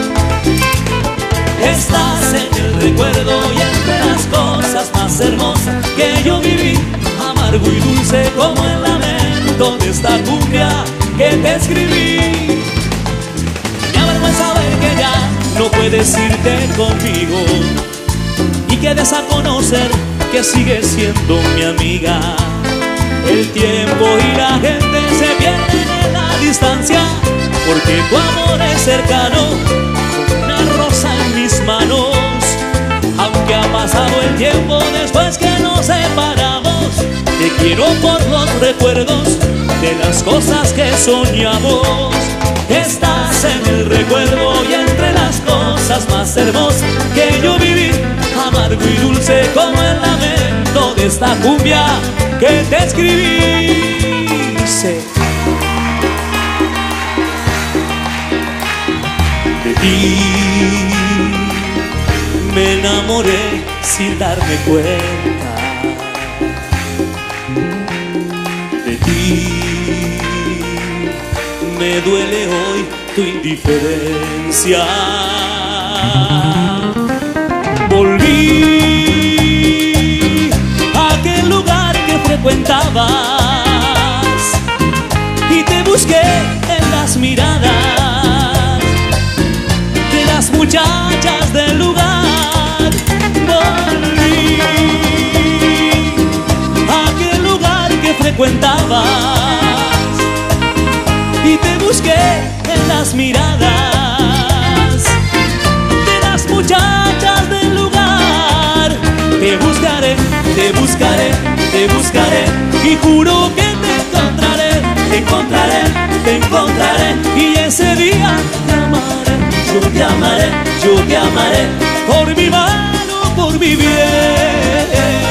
Speaker 1: Estás en el recuerdo y entre las cosas más hermosas que yo viví, amargo y dulce como el lamento de esta cumbia que te escribí. Me avergüenza ver que ya no puedes irte conmigo y que des a conocer que sigues siendo mi amiga. El tiempo y la gente se pierden en la distancia, porque tu amor es cercano como una rosa en mis manos. Aunque ha pasado el tiempo después que nos separamos, te quiero por los recuerdos de las cosas que soñamos. Estás en el recuerdo y entre las cosas más hermosas que yo viví, amargo y dulce como el lamento de esta cumbia que te escribí. De ti me enamoré sin darme cuenta. De ti me duele hoy tu indiferencia. Volví a aquel lugar que frecuentabas y te busqué en las miradas de las muchachas del lugar. Volví a aquel lugar que frecuentabas y te busqué en las miradas de las muchachas del lugar. Te buscaré, te buscaré, te buscaré y juro que te encontraré, te encontraré, te encontraré y ese día te amaré, yo te amaré, yo te amaré por mi mano, por mi bien.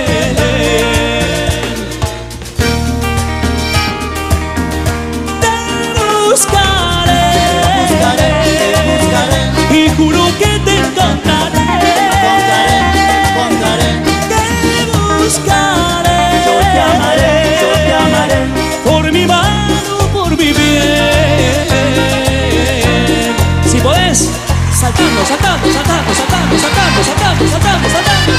Speaker 1: Y juro que te encontraré, te buscaré,
Speaker 2: yo te amaré,
Speaker 1: por mi mano, por mi bien. Si podés, saltando, saltando, saltando, saltando, saltando, saltando, saltando, saltando.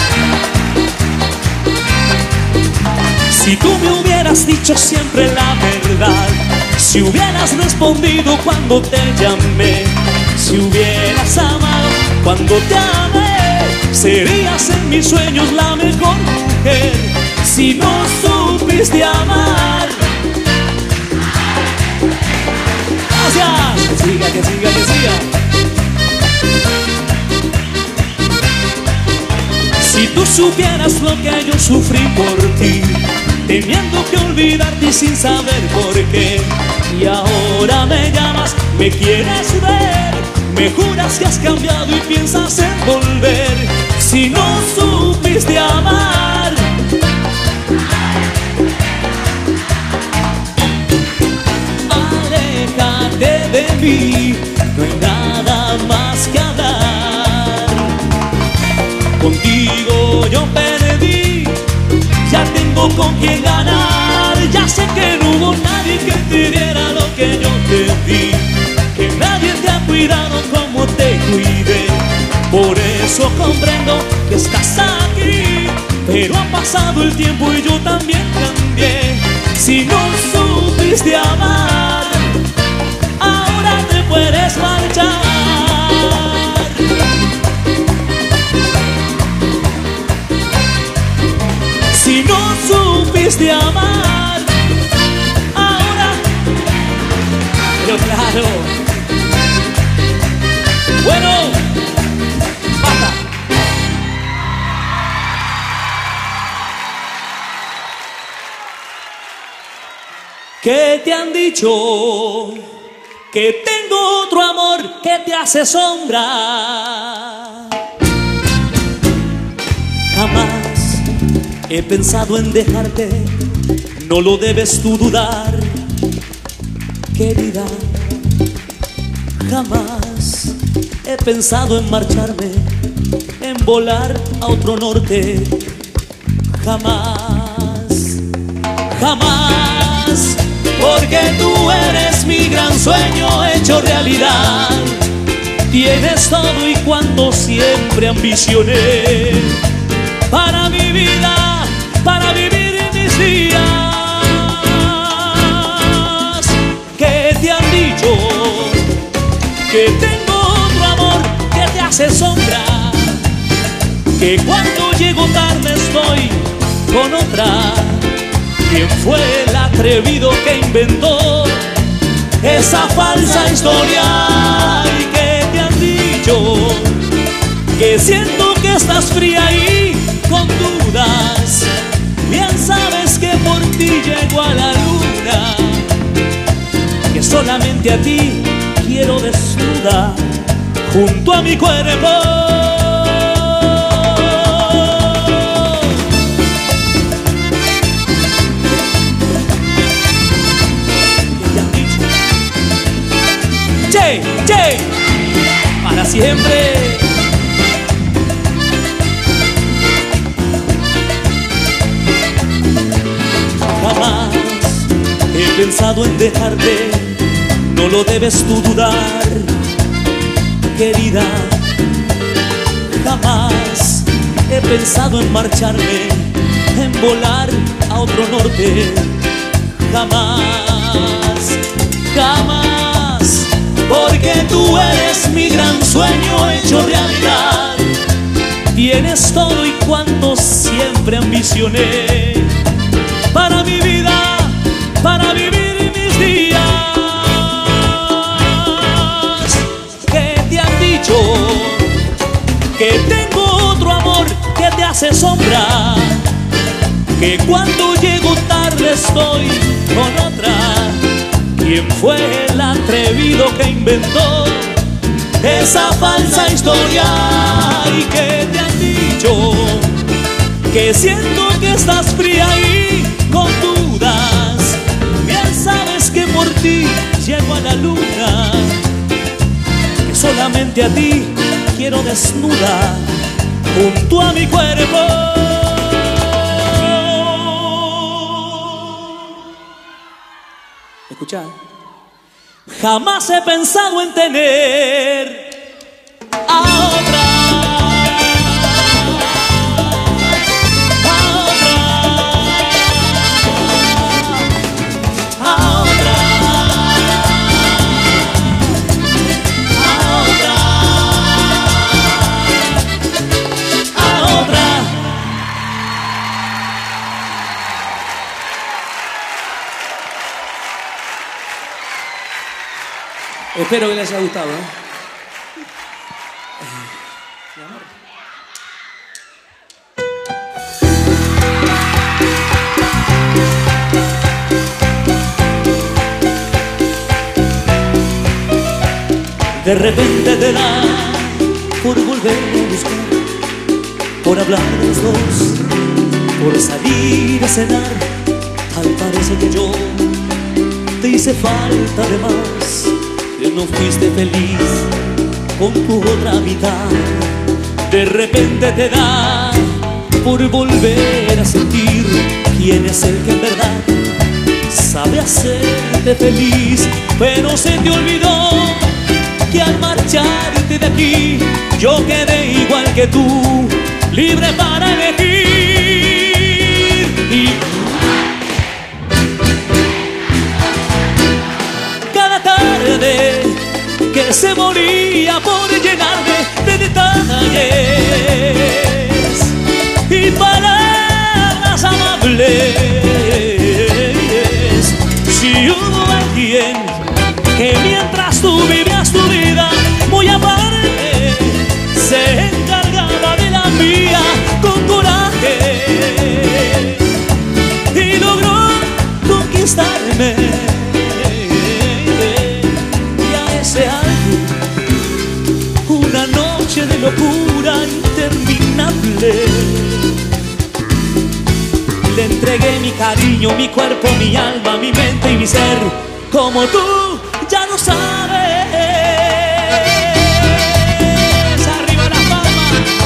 Speaker 1: Si tú me hubieras dicho siempre la verdad, si hubieras respondido cuando te llamé, si hubieras amado cuando te amé, serías en mis sueños la mejor mujer. Si no supiste amar, gracias, que siga, que siga, que siga. Si tú supieras lo que yo sufrí por ti, teniendo que olvidarte y sin saber por qué, y ahora me llamas, me quieres ver, me juras que has cambiado y piensas en volver. Si no supiste amar, aléjate de mí, no hay nada más que hablar. Contigo yo perdí, ya tengo con quién ganar. Ya sé que no hubo nadie que te diera lo que yo te di, que nadie te ha cuidado como te cuidé. Por eso comprendo que estás aquí, pero ha pasado el tiempo y yo también cambié. Si no supiste amar, ahora te puedes marchar. Si no supiste amar, ahora, pero claro. Bueno, que te han dicho que tengo otro amor que te hace sombra. Jamás he pensado en dejarte, no lo debes tú dudar, querida. Jamás he pensado en marcharme, en volar a otro norte. Jamás, jamás, porque tú eres mi gran sueño hecho realidad. Tienes todo y cuanto siempre ambicioné para mi vida, para vivir mis días. Que te han dicho que tengo otro amor que te hace sombra, que cuando llego tarde estoy con otra. ¿Quién fue el atrevido que inventó esa falsa historia? Y que te han dicho que siento que estás fría y con dudas. Bien sabes que por ti llego a la luna, que solamente a ti quiero desnuda junto a mi cuerpo. Che, che, para siempre. Jamás he pensado en dejarte, no lo debes tú dudar, querida. Jamás he pensado en marcharme, en volar a otro norte. Jamás, jamás, porque tú eres mi gran sueño hecho realidad. Tienes todo y cuanto siempre ambicioné para mi vida, para vivir mis días. Que te han dicho que tengo otro amor que te hace sombra, que cuando llego tarde estoy con otra. ¿Quién fue el atrevido que inventó esa falsa historia? Y que te han dicho que siento que estás fría y con dudas. Bien sabes que por ti llego a la luna, que solamente a ti quiero desnuda junto a mi cuerpo. Escucha. Jamás he pensado en tener a otra, Espero que les haya gustado, mi amor. De repente te da por volver a buscar, por hablar de los dos, por salir a cenar. Al parece que yo te hice falta de más, que no fuiste feliz con tu otra mitad. De repente te da por volver a sentir quién es el que en verdad sabe hacerte feliz. Pero se te olvidó que al marcharte de aquí yo quedé igual que tú, libre para elegir. Y cada tarde que se moría por llenarme de detalles y palabras amables, si hubo alguien que mientras tú vivías tu vida muy aparte se encargaba de la mía con coraje y logró conquistarme conquistarme. Y a ese alguien, una noche de locura interminable, le entregué mi cariño, mi cuerpo, mi alma, mi mente y mi ser. Como tú ya lo sabes. Arriba la palma.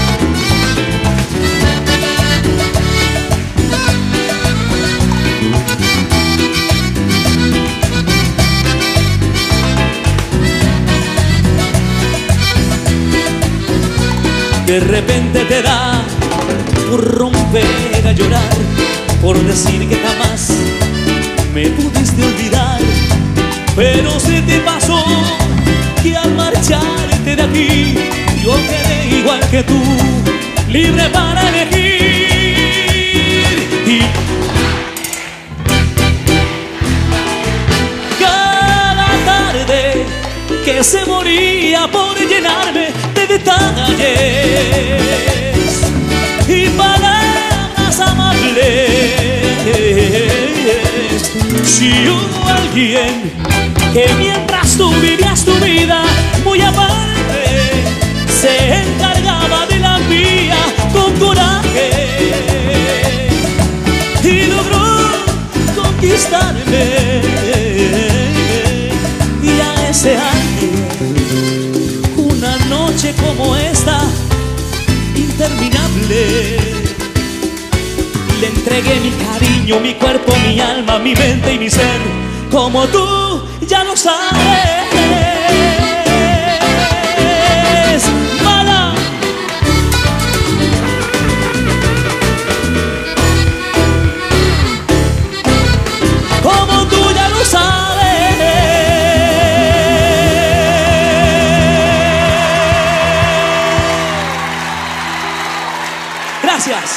Speaker 1: De repente te da por romper a llorar, por decir que jamás me pudiste olvidar. Pero se te pasó que al marcharte de aquí yo quedé igual que tú, libre para elegir. Y cada tarde que se moría por llenarme de detalles y palabras amables, si hubo alguien que mientras tú vivías tu vida muy aparte, se encargaba de la mía con coraje y logró conquistarme. Y a ese alguien, una noche como esta, interminable, le entregué mi cariño, mi cuerpo, mi alma, mi mente y mi ser. Como tú ya lo sabes. Mala. Como tú ya lo sabes. Gracias.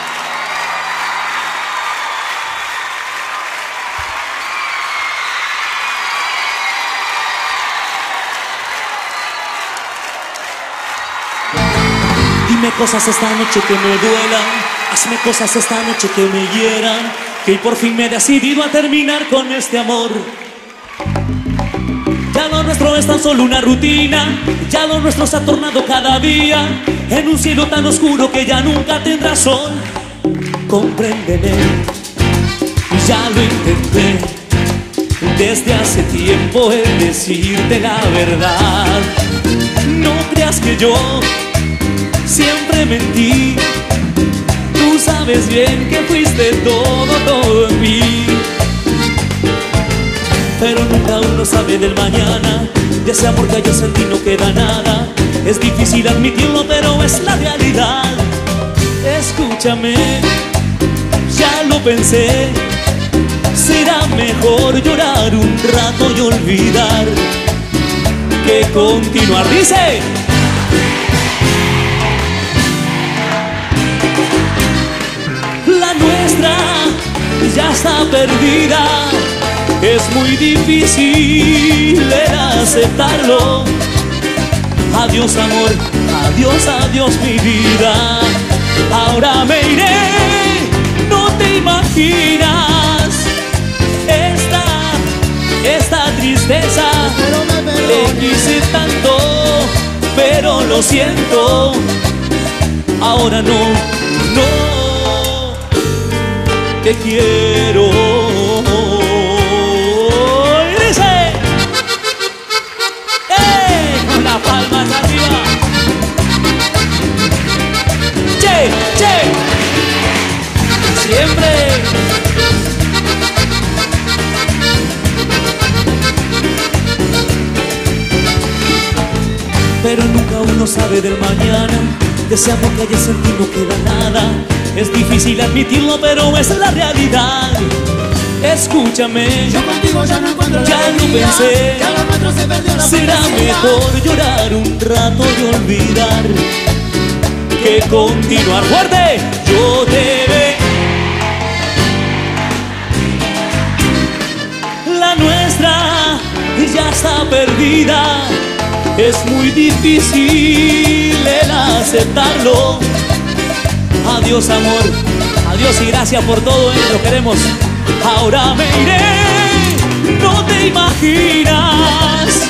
Speaker 1: Dime cosas esta noche que me duelan, hazme cosas esta noche que me hieran, que por fin me he decidido a terminar con este amor. Ya lo nuestro es tan solo una rutina, ya lo nuestro se ha tornado cada día en un cielo tan oscuro que ya nunca tendrá sol. Compréndeme, ya lo intenté desde hace tiempo el decirte la verdad. No creas que yo siempre mentí, tú sabes bien que fuiste todo en mí. Pero nunca uno sabe del mañana, de ese amor que yo sentí no queda nada. Es difícil admitirlo, pero es la realidad. Escúchame, ya lo pensé, será mejor llorar un rato y olvidar que continuar. Dice: la nuestra ya está perdida, es muy difícil el aceptarlo. Adiós amor, adiós, adiós mi vida. Ahora me iré, no te imaginas esta tristeza. Te quise tanto, pero lo siento. Ahora no te quiero. Y dice: con las palmas arriba. Che, siempre. Pero nunca uno sabe del mañana, de ese amor que ayer sentí no queda nada. Es difícil admitirlo, pero es la realidad. Escúchame,
Speaker 4: yo contigo ya no encuentro
Speaker 1: ya
Speaker 4: la
Speaker 1: lo
Speaker 4: alegría,
Speaker 1: pensé.
Speaker 4: ya lo nuestro se perdió la
Speaker 1: Será
Speaker 4: fantasía.
Speaker 1: mejor llorar un rato y olvidar que continuar. Fuerte, yo te la nuestra ya está perdida. Es muy difícil el aceptarlo. Adiós amor, adiós y gracias por todo, lo queremos. Ahora me iré, No te imaginas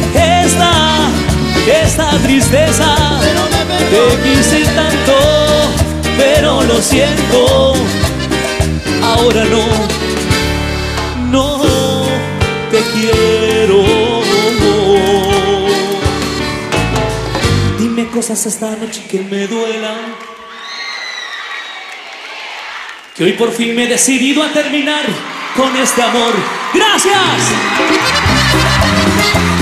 Speaker 1: esta tristeza. Te quise tanto, pero lo siento. Ahora no te quiero. Dime cosas esta noche que me duelan, que hoy por fin me he decidido a terminar con este amor. ¡Gracias!